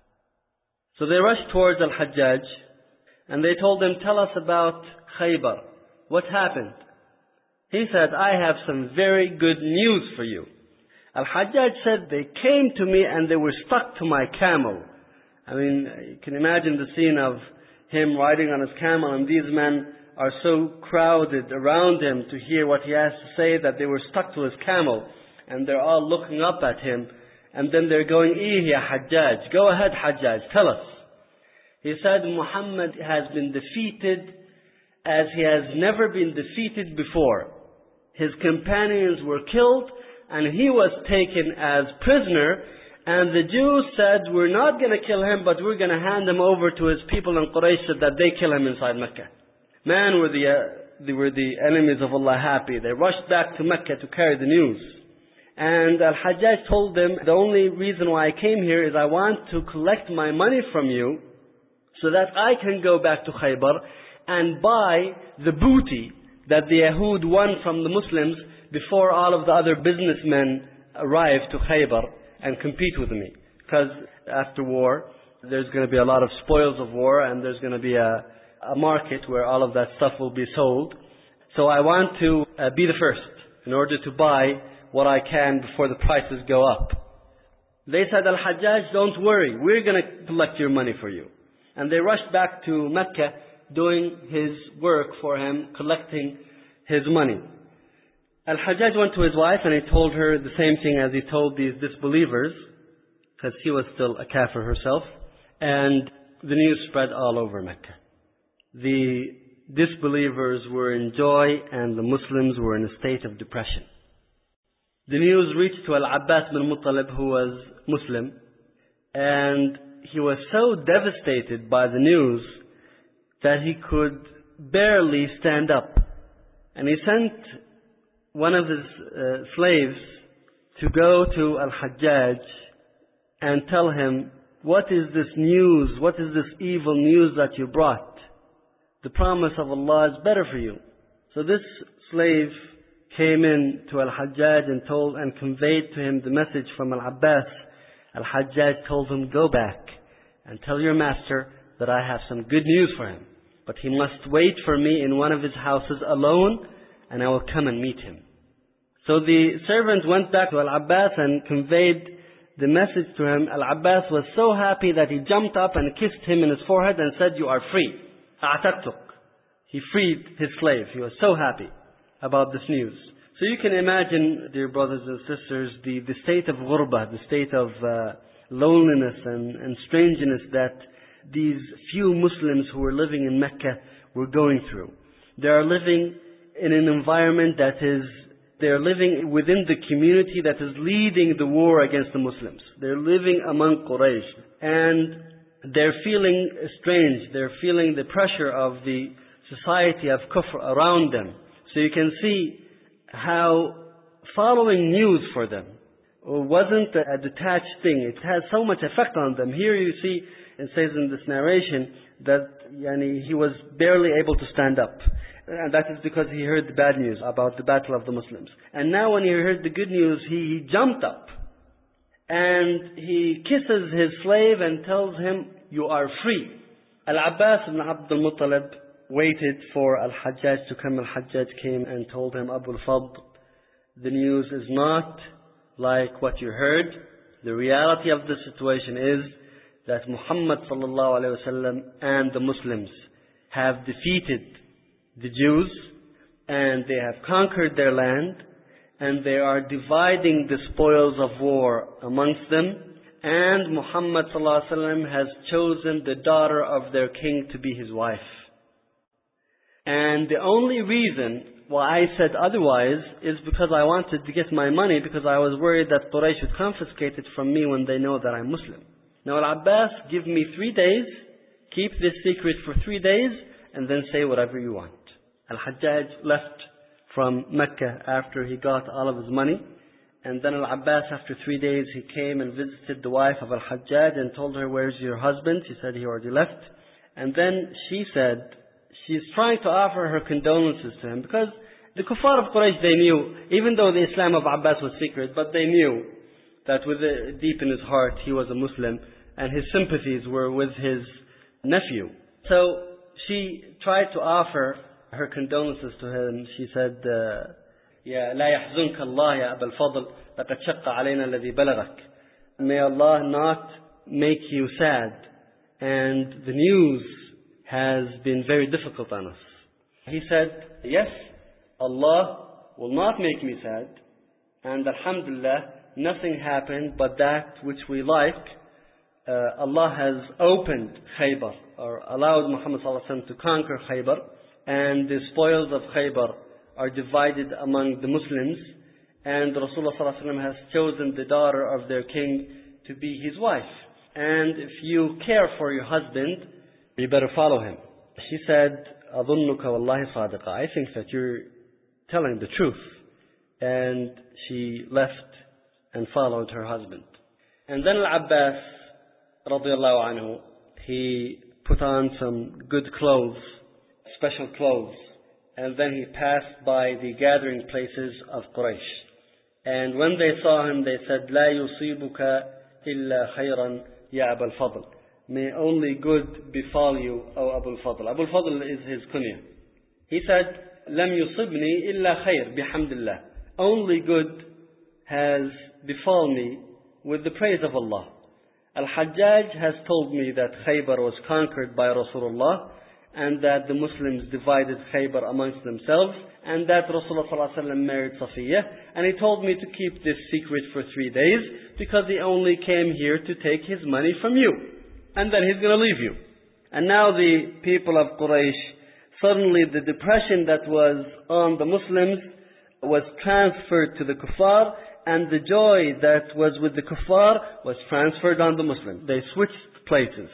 So they rushed towards Al-Hajjaj and they told him, tell us about Khaybar. What happened? He said, I have some very good news for you. Al-Hajjaj said, they came to me and they were stuck to my camel. I mean, you can imagine the scene of him riding on his camel and these men are so crowded around him to hear what he has to say that they were stuck to his camel and they're all looking up at him and then they're going, Eh ya Hajjaj, go ahead Hajjaj, tell us. He said, Muhammad has been defeated as he has never been defeated before. His companions were killed and he was taken as prisoner. And the Jews said, we're not going to kill him, but we're going to hand him over to his people in Quraysh so that they kill him inside Mecca. Man, were the, uh, they were the enemies of Allah happy. They rushed back to Mecca to carry the news. And Al-Hajjaj told them, the only reason why I came here is I want to collect my money from you so that I can go back to Khaybar and buy the booty that the Yahud won from the Muslims before all of the other businessmen arrived to Khaybar and compete with me. Because after war, there's going to be a lot of spoils of war and there's going to be a, a market where all of that stuff will be sold. So I want to uh, be the first in order to buy what I can before the prices go up. They said, Al-Hajjaj, don't worry, we're going to collect your money for you. And they rushed back to Mecca doing his work for him, collecting his money. Al-Hajjaj went to his wife and he told her the same thing as he told these disbelievers, because she was still a kafir herself, and the news spread all over Mecca. The disbelievers were in joy and the Muslims were in a state of depression. The news reached to Al-Abbas bin Muttalib, who was Muslim, and he was so devastated by the news that he could barely stand up. And he sent one of his uh, slaves to go to Al-Hajjaj and tell him, what is this news? What is this evil news that you brought? The promise of Allah is better for you. So this slave came in to Al-Hajjaj and told and conveyed to him the message from Al-Abbas. Al-Hajjaj told him, go back and tell your master that I have some good news for him. But he must wait for me in one of his houses alone, and I will come and meet him. So the servant went back to Al-Abbas and conveyed the message to him. Al-Abbas was so happy that he jumped up and kissed him in his forehead and said, you are free. A'taqtuk. He freed his slave. He was so happy about this news. So you can imagine, dear brothers and sisters, the, the state of ghurba, the state of uh, loneliness and, and strangeness that these few Muslims who were living in Mecca were going through. They are living in an environment that is, they are living within the community that is leading the war against the Muslims. They're living among Quraysh and they're feeling strange. They're feeling the pressure of the society of kufr around them. So you can see how following news for them wasn't a detached thing. It has so much effect on them. Here you see, it says in this narration, that yani, he was barely able to stand up. And that is because he heard the bad news about the battle of the Muslims. And now when he heard the good news, he, he jumped up. And he kisses his slave and tells him, you are free. Al-Abbas ibn Abd al-Muttalib waited for Al-Hajjaj to come. Al-Hajjaj came and told him, Abu al-Fadl, the news is not like what you heard. The reality of the situation is that Muhammad sallallahu alayhi wa sallam and the Muslims have defeated the Jews, and they have conquered their land, and they are dividing the spoils of war amongst them, and Muhammad sallallahu alayhi wa sallam has chosen the daughter of their king to be his wife. And the only reason why I said otherwise is because I wanted to get my money, because I was worried that Quraysh would confiscate it from me when they know that I'm Muslim. Now Al-Abbas, give me three days, keep this secret for three days, and then say whatever you want. Al-Hajjaj left from Mecca after he got all of his money. And then Al-Abbas, after three days, he came and visited the wife of Al-Hajjaj and told her, where's your husband? She said he already left. And then she said, she's trying to offer her condolences to him, because the kuffar of Quraysh, they knew, even though the Islam of Abbas was secret, but they knew that with the, deep in his heart he was a Muslim, and his sympathies were with his nephew. So she tried to offer her condolences to him. She said, "Ya la yahzunka Allah ya Abul Fadl, laqad shaqqa alayna alladhi balagak." May Allah not make you sad, and the news has been very difficult on us. He said, yes, Allah will not make me sad, and alhamdulillah, nothing happened but that which we like. Uh, Allah has opened Khaybar, or allowed Muhammad sallallahu alaihi wasallam to conquer Khaybar, and the spoils of Khaybar are divided among the Muslims, and Rasulullah sallallahu alaihi wasallam has chosen the daughter of their king to be his wife. And if you care for your husband, you better follow him. She said, أظنك والله صادقة. I think that you're telling the truth. And she left and followed her husband. And then Al-Abbas radiallahu anhu, he put on some good clothes, special clothes, and then he passed by the gathering places of Quraysh. And when they saw him, they said, لا يصيبك إلا خيرا يا أبا الفضل. May only good befall you, O Abu al-Fadl. Abu al-Fadl is his kunya. He said, لم يصبني إلا خير بحمد الله. Only good has befall me with the praise of Allah. Al-Hajjaj has told me that Khaybar was conquered by Rasulullah, and that the Muslims divided Khaybar amongst themselves, and that Rasulullah sallallahu alaihi wasallam married Safiyyah, and he told me to keep this secret for three days, because he only came here to take his money from you, and then he's going to leave you. And now the people of Quraysh, suddenly the depression that was on the Muslims was transferred to the kuffar, and the joy that was with the kuffar was transferred on the Muslims. They switched places.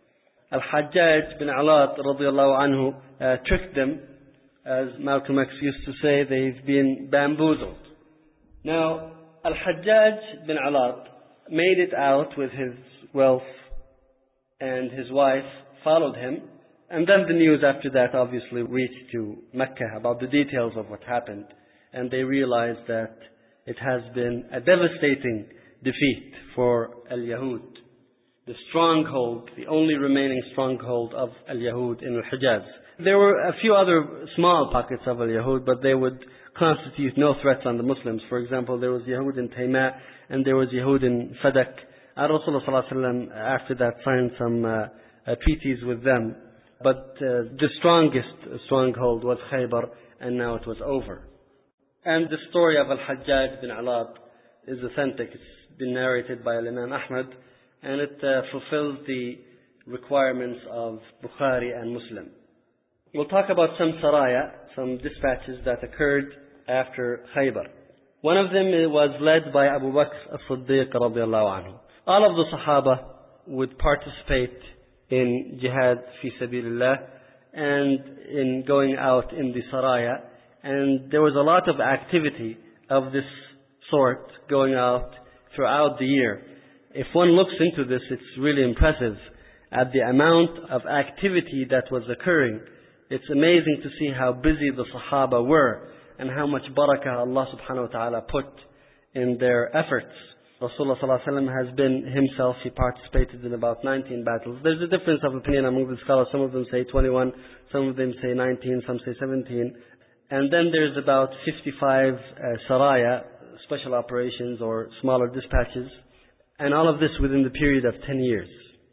Al-Hajjaj bin Alat radiallahu anhu uh, tricked them. As Malcolm X used to say, they've been bamboozled. Now, Al-Hajjaj bin Alat made it out with his wealth, and his wife followed him. And then the news after that obviously reached to Mecca about the details of what happened. And they realized that it has been a devastating defeat for Al-Yahud, the stronghold, the only remaining stronghold of Al-Yahud in Al-Hijaz. There were a few other small pockets of Al-Yahud, but they would constitute no threats on the Muslims. For example, there was Yahud in Tayma, and there was Yahud in Fadak. And Rasulullah sallallahu alaihi wasallam after that signed some uh, uh, treaties with them. But uh, the strongest stronghold was Khaybar, and now it was over. And the story of Al-Hajjaj bin Alat is authentic. It's been narrated by Imam Ahmad, and it uh, fulfills the requirements of Bukhari and Muslim. We'll talk about some saraya, some dispatches that occurred after Khaybar. One of them was led by Abu Bakr as-Siddiq radiallahu anhu. All of the Sahaba would participate in jihad fi sabilillah and in going out in the saraya. And there was a lot of activity of this sort going out throughout the year. If one looks into this, it's really impressive at the amount of activity that was occurring. It's amazing to see how busy the Sahaba were and how much barakah Allah subhanahu wa ta'ala put in their efforts. Rasulullah sallallahu alaihi wasallam has been himself, he participated in about nineteen battles. There's a difference of opinion among the scholars. Some of them say twenty-one, some of them say nineteen, some say seventeen. And then there's about fifty-five uh, saraya, special operations or smaller dispatches. And all of this within the period of ten years.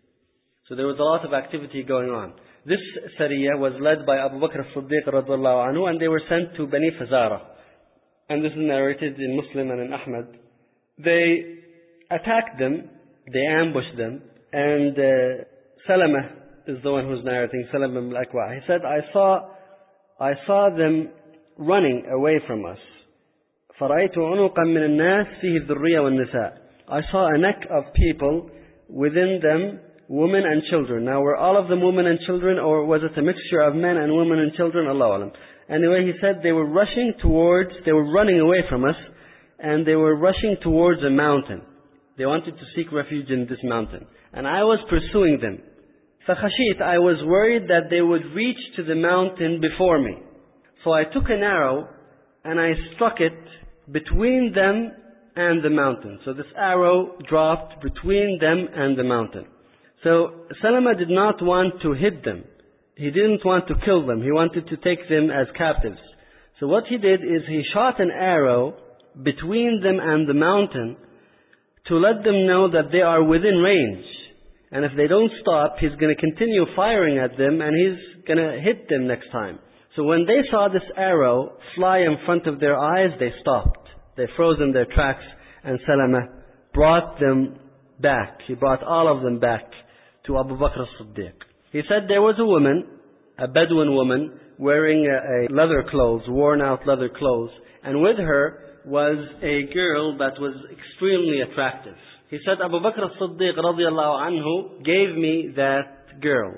So there was a lot of activity going on. This Sariyah was led by Abu Bakr as-Siddiq radhiallahu anhu, and they were sent to Bani Fazara. And this is narrated in Muslim and in Ahmad. They attacked them, they ambushed them, and uh, Salama is the one who's narrating, Salama ibn al-Akwa. He said, I saw, I saw them running away from us. فَرَأَيْتُ عُنُقًا مِّنَ النَّاسِ فِيهِ الذُّرِّيَّةُ وَالنِّسَاءِ. I saw a neck of people, within them women and children. Now were all of them women and children, or was it a mixture of men and women and children? Allahu Alam. Anyway, he said they were rushing towards, they were running away from us, and they were rushing towards a mountain. They wanted to seek refuge in this mountain. And I was pursuing them. فَخَشِيت, I was worried that they would reach to the mountain before me. So I took an arrow and I struck it between them and the mountain. So this arrow dropped between them and the mountain. So Salama did not want to hit them. He didn't want to kill them. He wanted to take them as captives. So what he did is he shot an arrow between them and the mountain to let them know that they are within range. And if they don't stop, he's going to continue firing at them and he's going to hit them next time. So when they saw this arrow fly in front of their eyes, they stopped. They froze in their tracks, and Salama brought them back. He brought all of them back to Abu Bakr as-Siddiq. He said there was a woman, a Bedouin woman, wearing a, a leather clothes, worn out leather clothes, and with her was a girl that was extremely attractive. He said Abu Bakr as-Siddiq radiallahu anhu gave me that girl.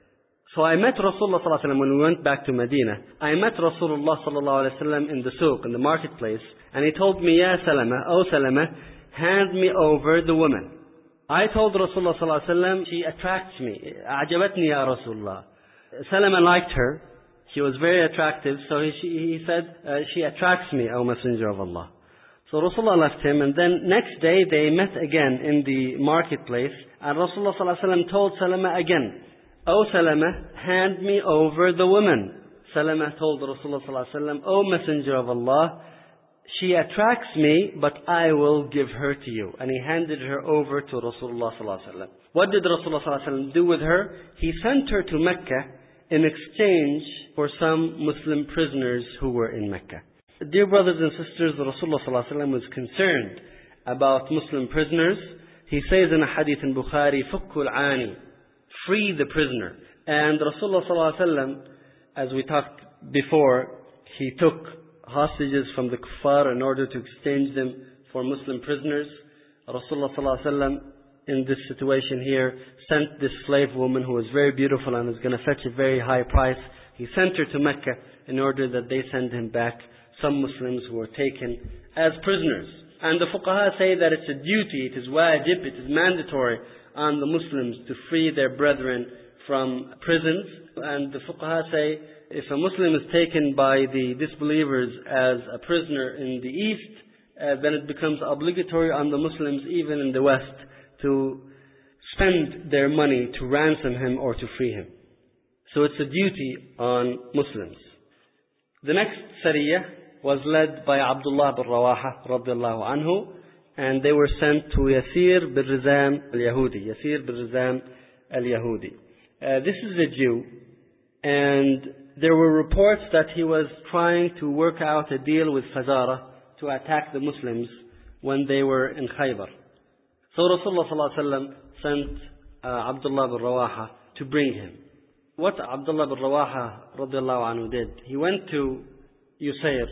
So I met Rasulullah sallallahu alaihi wasallam when we went back to Medina. I met Rasulullah sallallahu alaihi wasallam in the souk, in the marketplace, and he told me, Ya Salama, O Salama, hand me over the woman. I told Rasulullah sallallahu alaihi wasallam, she attracts me. Ajabatni ya Rasulullah. Salama liked her. She was very attractive, so he, she, he said, uh, she attracts me, O Messenger of Allah. So Rasulullah left him, and then next day they met again in the marketplace, and Rasulullah sallallahu alaihi wasallam told Salama again, O Salama, hand me over the woman. Salama told Rasulullah sallallahu alaihi wasallam, O Messenger of Allah, she attracts me, but I will give her to you. And he handed her over to Rasulullah sallallahu alaihi wasallam. What did Rasulullah sallallahu alaihi wasallam do with her? He sent her to Mecca in exchange for some Muslim prisoners who were in Mecca. Dear brothers and sisters, Rasulullah sallallahu alaihi wasallam was concerned about Muslim prisoners. He says in a hadith in Bukhari, Fukkul Ani, free the prisoner. And Rasulullah sallallahu alaihi wasallam, as we talked before, he took hostages from the kuffar in order to exchange them for Muslim prisoners. Rasulullah sallallahu alaihi wasallam, in this situation here, sent this slave woman who was very beautiful and was going to fetch a very high price. He sent her to Mecca in order that they send him back some Muslims who were taken as prisoners. And the fuqaha say that it's a duty, it is wajib, it is mandatory on the Muslims to free their brethren from prisons. And the fuqaha say, if a Muslim is taken by the disbelievers as a prisoner in the East, uh, then it becomes obligatory on the Muslims, even in the West, to spend their money to ransom him or to free him. So it's a duty on Muslims. The next Sariyah was led by Abdullah bin Rawaha radiallahu anhu, and they were sent to Yasir bin Rizam al-Yahudi. Yasir bin Rizam al-Yahudi. Uh, this is a Jew, and there were reports that he was trying to work out a deal with Fazara to attack the Muslims when they were in Khaybar. So Rasulullah sallallahu alaihi wasallam sent uh, Abdullah bin Rawaha to bring him. What Abdullah bin Rawaha radiallahu anhu did, he went to Yusayr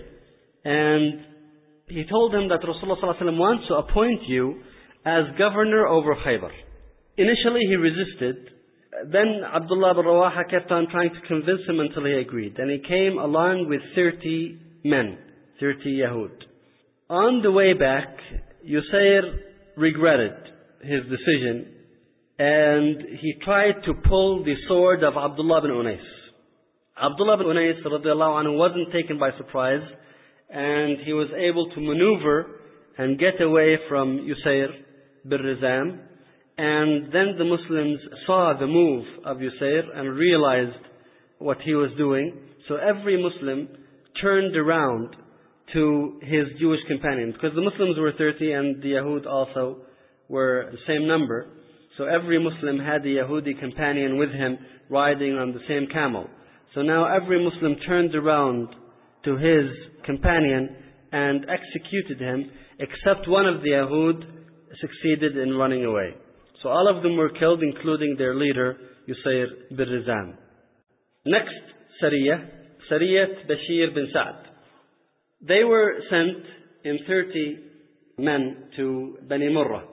and he told him that Rasulullah sallallahu alaihi wasallam wants to appoint you as governor over Khaybar. Initially he resisted. Then Abdullah bin Rawaha kept on trying to convince him until he agreed. Then he came along with thirty men, thirty Yahud. On the way back, Yusayr regretted his decision and he tried to pull the sword of Abdullah bin Unais. Abdullah bin Unais radiallahu anhu wasn't taken by surprise and he was able to maneuver and get away from Yusayr bin Rizam. And then the Muslims saw the move of Yusayr and realized what he was doing. So every Muslim turned around to his Jewish companion, because the Muslims were thirty and the Yahud also were the same number. So every Muslim had a Yahudi companion with him riding on the same camel. So now every Muslim turned around to his companion and executed him, except one of the Yahud succeeded in running away. So all of them were killed, including their leader, Yusayr bin Rizam. Next Sariyah, Sariyat Bashir bin Sa'd. They were sent in thirty men to Bani Murrah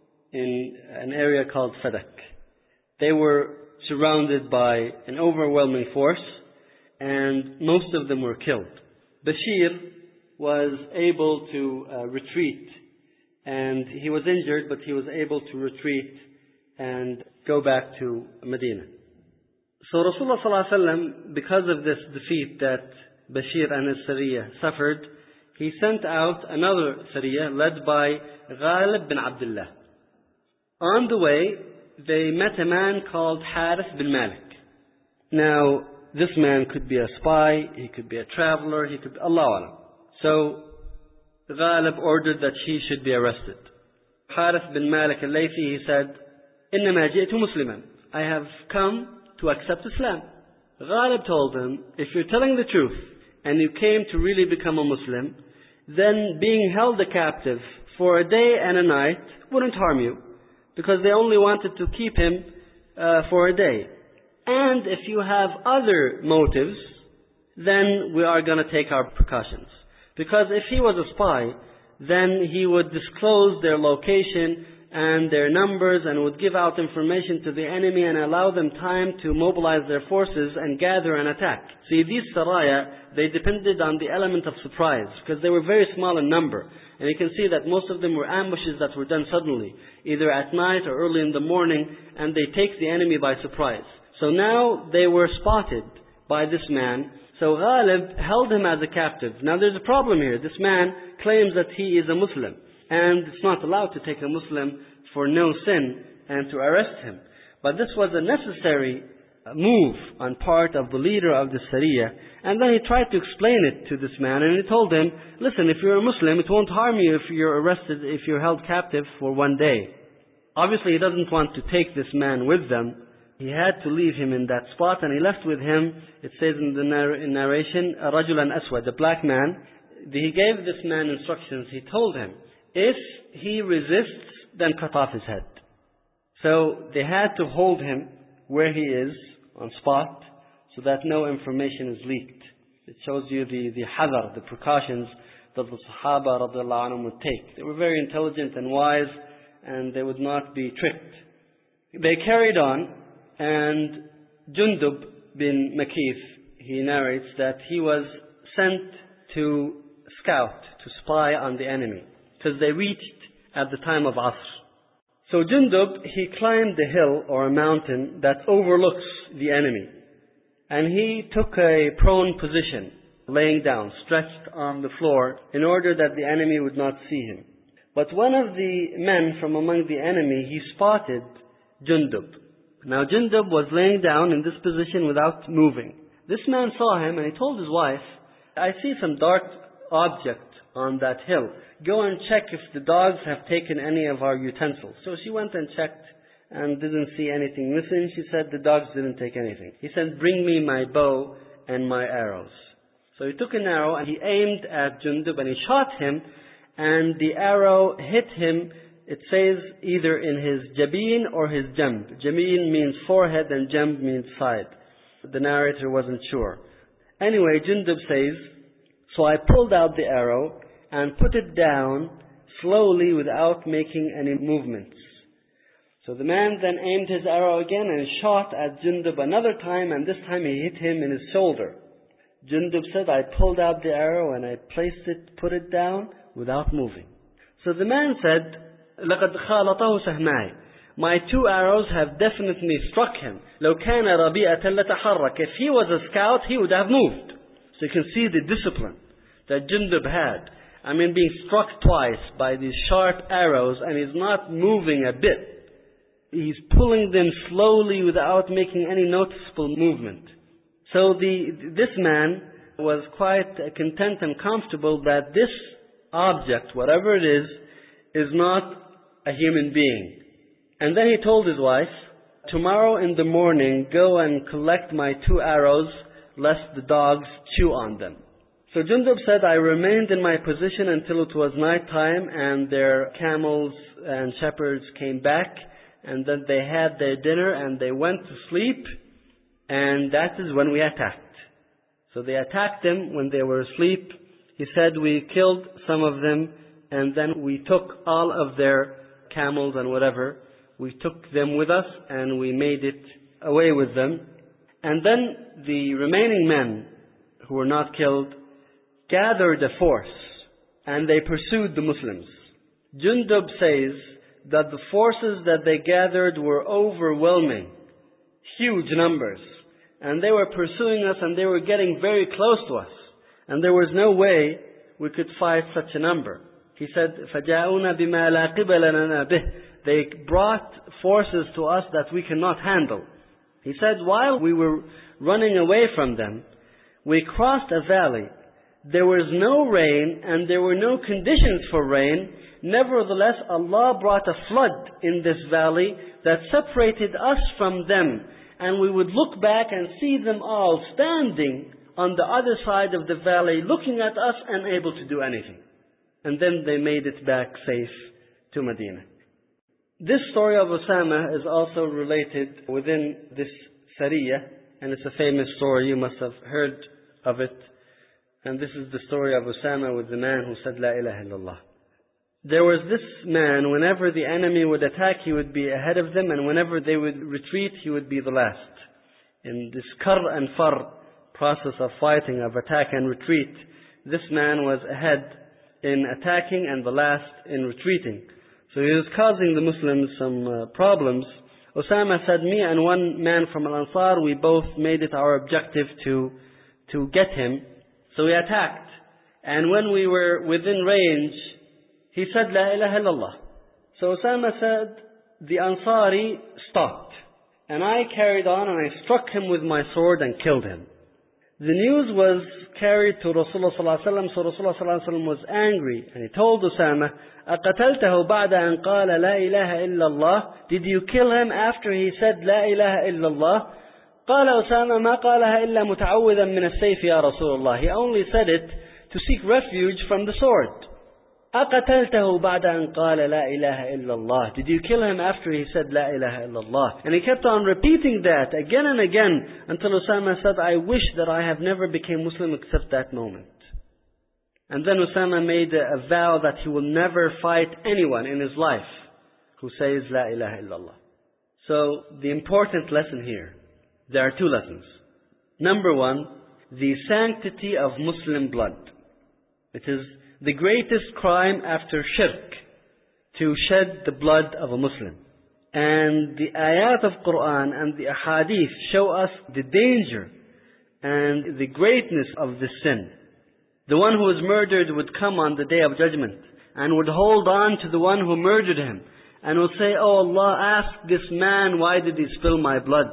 in an area called Fadak. They were surrounded by an overwhelming force and most of them were killed. Bashir was able to uh, retreat, and he was injured, but he was able to retreat and go back to Medina. So Rasulullah sallallahu alaihi wasallam, because of this defeat that Bashir and his Sariyah suffered, he sent out another Sariyah led by Ghalib bin Abdullah. On the way, they met a man called Harith bin Malik. Now, this man could be a spy, he could be a traveler, he could be Allah Alam. So, Ghalib ordered that he should be arrested. Harith bin Malik al-Laythi, he said, إِنَّمَا جِئْتُ مُسْلِمًا, I have come to accept Islam. Ghalib told him, if you're telling the truth and you came to really become a Muslim, then being held a captive for a day and a night wouldn't harm you, because they only wanted to keep him uh, for a day. And if you have other motives, then we are going to take our precautions. Because if he was a spy, then he would disclose their location and their numbers and would give out information to the enemy and allow them time to mobilize their forces and gather and attack. See, these saraya, they depended on the element of surprise, because they were very small in number. And you can see that most of them were ambushes that were done suddenly, either at night or early in the morning, and they take the enemy by surprise. So now they were spotted by this man. So Ghalib held him as a captive. Now there's a problem here. This man claims that he is a Muslim, and it's not allowed to take a Muslim for no sin and to arrest him. But this was a necessary move on part of the leader of the Sariyah. And then he tried to explain it to this man, and he told him, listen, if you're a Muslim, it won't harm you if you're arrested, if you're held captive for one day. Obviously he doesn't want to take this man with them. He had to leave him in that spot, and he left with him, it says in the narration, Rajulan Aswad, a black man. He gave this man instructions. He told him, if he resists, then cut off his head. So they had to hold him where he is, on spot, so that no information is leaked. It shows you the, the hadar, the precautions that the Sahaba radiallahu anhum would take. They were very intelligent and wise, and they would not be tricked. They carried on, and Jundub bin Makith, he narrates that he was sent to scout, to spy on the enemy, because they reached at the time of Asr. So Jundub, he climbed the hill or a mountain that overlooks the enemy. And he took a prone position, laying down, stretched on the floor, in order that the enemy would not see him. But one of the men from among the enemy, he spotted Jundub. Now Jundub was laying down in this position without moving. This man saw him and he told his wife, I see some dark object on that hill. Go and check if the dogs have taken any of our utensils. So she went and checked and didn't see anything missing. She said the dogs didn't take anything. He said, bring me my bow and my arrows. So he took an arrow and he aimed at Jundub and he shot him, and the arrow hit him, it says, either in his jabeen or his jamb. Jabeen means forehead and jamb means side. The narrator wasn't sure. Anyway, Jundub says, so I pulled out the arrow and put it down slowly without making any movements. So the man then aimed his arrow again and shot at Jundub another time, and this time he hit him in his shoulder. Jundub said, I pulled out the arrow and I placed it, put it down without moving. So the man said, لَقَدْ خَالَطَهُ سَهْمَاي. My two arrows have definitely struck him. لَوْ كَانَ رَبِيئَةً لَتَحَرَّكَ. If he was a scout, he would have moved. So you can see the discipline that Jundub had. I mean, being struck twice by these sharp arrows and he's not moving a bit. He's pulling them slowly without making any noticeable movement. So the, this man was quite content and comfortable that this object, whatever it is, is not a human being. And then he told his wife, tomorrow in the morning, go and collect my two arrows, lest the dogs chew on them. So Jundub said, I remained in my position until it was night time, and their camels and shepherds came back, and then they had their dinner and they went to sleep, and that is when we attacked. So they attacked them when they were asleep. He said, we killed some of them, and then we took all of their camels and whatever. We took them with us and we made it away with them. And then the remaining men who were not killed gathered a force and they pursued the Muslims. Jundub says that the forces that they gathered were overwhelming, huge numbers, and they were pursuing us and they were getting very close to us, and there was no way we could fight such a number. He said, فَجَاءُونَ بِمَا لَا قِبَلَ لَنَا بِهِ. They brought forces to us that we cannot handle. He said, while we were running away from them, we crossed a valley. There was no rain and there were no conditions for rain. Nevertheless, Allah brought a flood in this valley that separated us from them. And we would look back and see them all standing on the other side of the valley, looking at us and able to do anything. And then they made it back safe to Medina. This story of Osama is also related within this Sariyah, and it's a famous story, you must have heard of it. And this is the story of Osama with the man who said, La ilaha illallah. There was this man, whenever the enemy would attack, he would be ahead of them, and whenever they would retreat, he would be the last. In this kar and far process of fighting, of attack and retreat, this man was ahead in attacking and the last in retreating. So he was causing the Muslims some uh, problems. Osama said, me and one man from Al-Ansar, we both made it our objective to, to get him. So we attacked. And when we were within range, he said, La ilaha illallah. So Osama said, the Ansari stopped. And I carried on and I struck him with my sword and killed him. The news was carried to Rasulullah sallallahu alaihi wasallam, so Rasulullah sallallahu alaihi wasallam was angry. And he told Osama, أَقَتَلْتَهُ بَعْدَ أَنْ قَالَ لَا إِلَهَ إِلَّا اللَّهِ. Did you kill him after he said, La ilaha illallah? قال أسامة ما قالها إلا متعوذا من السيف يا رسول الله. He only said it to seek refuge from the sword. أقتلته بعد أن قال لا إله إلا الله. Did you kill him after he said لا إله إلا الله? And he kept on repeating that again and again until Osama said, I wish that I have never became Muslim except that moment. And then Osama made a, a vow that he will never fight anyone in his life who says لا إله إلا الله. So the important lesson here, there are two lessons. Number one, the sanctity of Muslim blood. It is the greatest crime after shirk to shed the blood of a Muslim. And the ayat of Quran and the ahadith show us the danger and the greatness of this sin. The one who is murdered would come on the day of judgment and would hold on to the one who murdered him and would say, Oh Allah, ask this man, why did he spill my blood?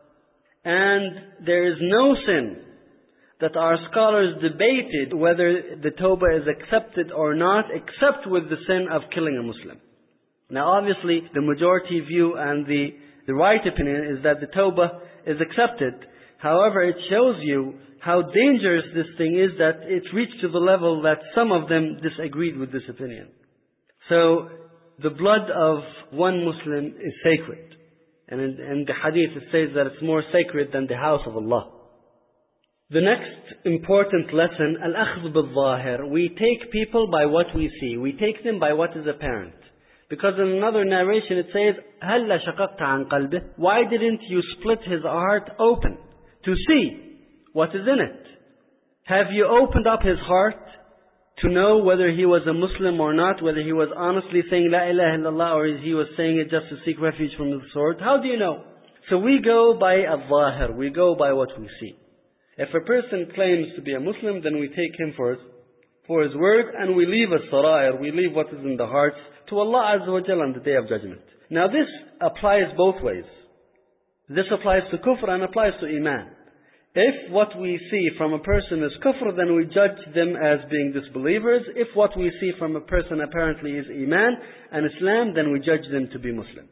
And there is no sin that our scholars debated whether the tawbah is accepted or not, except with the sin of killing a Muslim. Now obviously the majority view and the, the right opinion is that the tawbah is accepted. However, it shows you how dangerous this thing is that it reached to the level that some of them disagreed with this opinion. So the blood of one Muslim is sacred. And in, in the hadith it says that it's more sacred than the house of Allah. The next important lesson, al-akhz bil-zahir. We take people by what we see. We take them by what is apparent. Because in another narration it says, هَلَّا شَقَقْتَ عَنْ قَلْبِهِ. Why didn't you split his heart open to see what is in it? Have you opened up his heart to know whether he was a Muslim or not, whether he was honestly saying La ilaha illallah or he was saying it just to seek refuge from the sword? How do you know? So we go by al-zahir, we go by what we see. If a person claims to be a Muslim, then we take him for his, for his word, and we leave as-sarair, we leave what is in the hearts to Allah Azza wa Jalla on the Day of Judgment. Now this applies both ways. This applies to kufr and applies to iman. If what we see from a person is kufr, then we judge them as being disbelievers. If what we see from a person apparently is iman and Islam, then we judge them to be Muslim.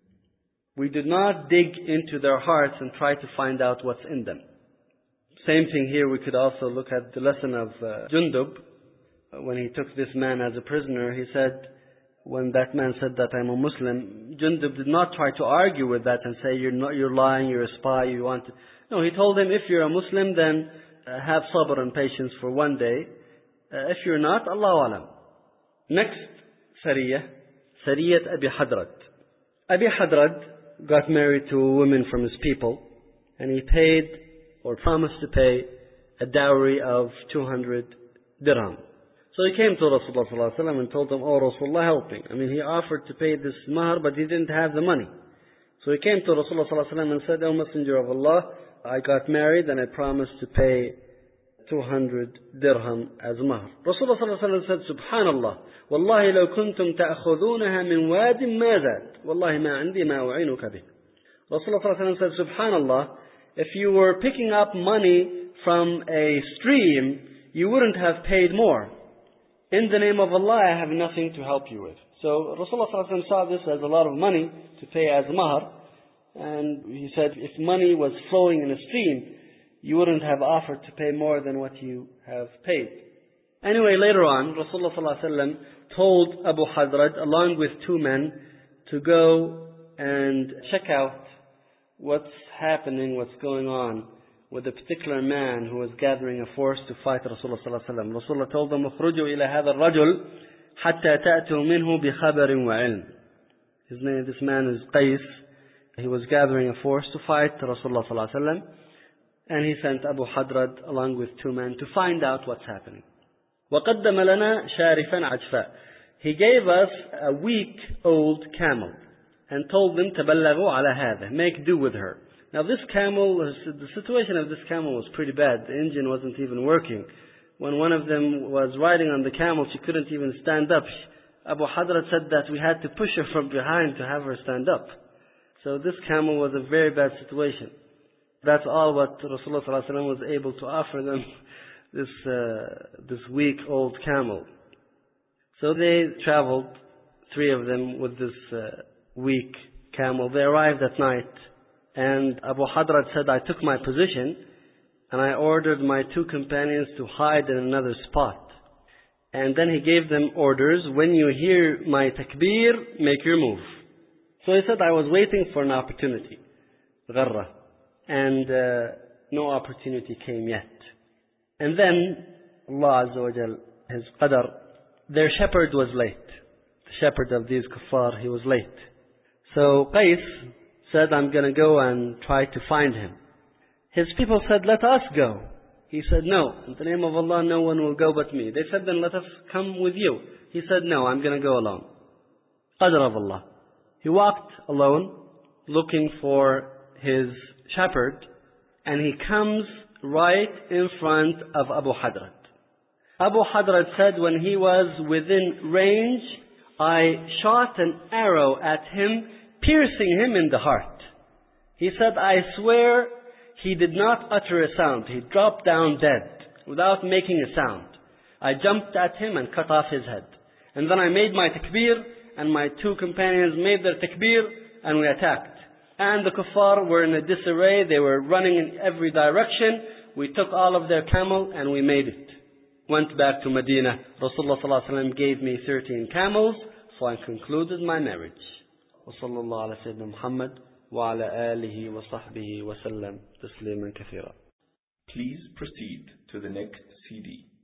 We do not dig into their hearts and try to find out what's in them. Same thing here, we could also look at the lesson of uh, Jundub. When he took this man as a prisoner, he said, when that man said that I'm a Muslim, Jundub did not try to argue with that and say, you're not, you're lying, you're a spy, you want to... No, he told him, if you're a Muslim, then uh, have sabr and patience for one day. Uh, if you're not, Allahu Alam. Next, Sariyah. Sariyat Abi Hadrat. Abi Hadrat got married to a woman from his people, and he paid, or promised to pay, a dowry of two hundred dirham. So he came to Rasulullah sallallahu alaihi wasallam and told him, oh Rasulullah, help me. I mean, he offered to pay this mahr, but he didn't have the money. So he came to Rasulullah sallallahu alaihi wasallam and said, O Messenger of Allah, I got married and I promised to pay two hundred dirham as mahr. Rasulullah sallallahu alaihi wasallam said, Subhanallah, Wallahi law kuntum ta'khudunaha min wadin ma zad. Wallahi ma indi ma u'inuka bih. Rasulullah sallallahu alaihi wasallam said, Subhanallah, if you were picking up money from a stream, you wouldn't have paid more. In the name of Allah, I have nothing to help you with. So Rasulullah sallallahu alaihi wasallam saw this as a lot of money to pay as mahr. And he said, if money was flowing in a stream, you wouldn't have offered to pay more than what you have paid. Anyway, later on, Rasulullah sallallahu alaihi wasallam told Abu Hadrat, along with two men, to go and check out what's happening, what's going on with a particular man who was gathering a force to fight Rasulullah sallallahu alaihi wasallam. Rasulullah told them, اخرجوا إلى هذا الرجل حتى تأتوا منه بخبر وعلم. His name, this man is Qais. He was gathering a force to fight Rasulullah sallallahu alaihi wasallam, and he sent Abu Hadrat along with two men to find out what's happening. وَقَدَّمَ لَنَا شَارِفًا عَجْفًا. He gave us a week-old camel and told them, تَبَلَّغُوا عَلَى هَذَا. Make do with her. Now this camel, the situation of this camel was pretty bad. The engine wasn't even working. When one of them was riding on the camel, she couldn't even stand up. Abu Hadrat said that we had to push her from behind to have her stand up. So this camel was a very bad situation. That's all what Rasulullah sallallahu alaihi wasallam was able to offer them, this uh, this week-old camel. So they traveled, three of them, with this uh, weak camel. They arrived at night, and Abu Hadrat said, I took my position, and I ordered my two companions to hide in another spot. And then he gave them orders, when you hear my takbir, make your move. So he said, I was waiting for an opportunity, gharra, and uh, no opportunity came yet. And then, Allah Azza wa Jal, His qadar, their shepherd was late. The shepherd of these kuffar, he was late. So Qais said, I'm going to go and try to find him. His people said, let us go. He said, no, in the name of Allah, no one will go but me. They said, then let us come with you. He said, no, I'm going to go alone. Qadr of Allah. He walked alone, looking for his shepherd, and he comes right in front of Abu Hadrat. Abu Hadrat said, when he was within range, I shot an arrow at him, piercing him in the heart. He said, I swear he did not utter a sound. He dropped down dead without making a sound. I jumped at him and cut off his head. And then I made my takbir, and my two companions made their takbir, and we attacked. And the kuffar were in a disarray. They were running in every direction. We took all of their camel and we made it. Went back to Medina. Rasulullah sallallahu alaihi wasallam gave me thirteen camels, so I concluded my marriage. وصلى الله على سيدنا محمد وعلى آله وصحبه وسلم تسليما كثيرا. Please proceed to the next C D.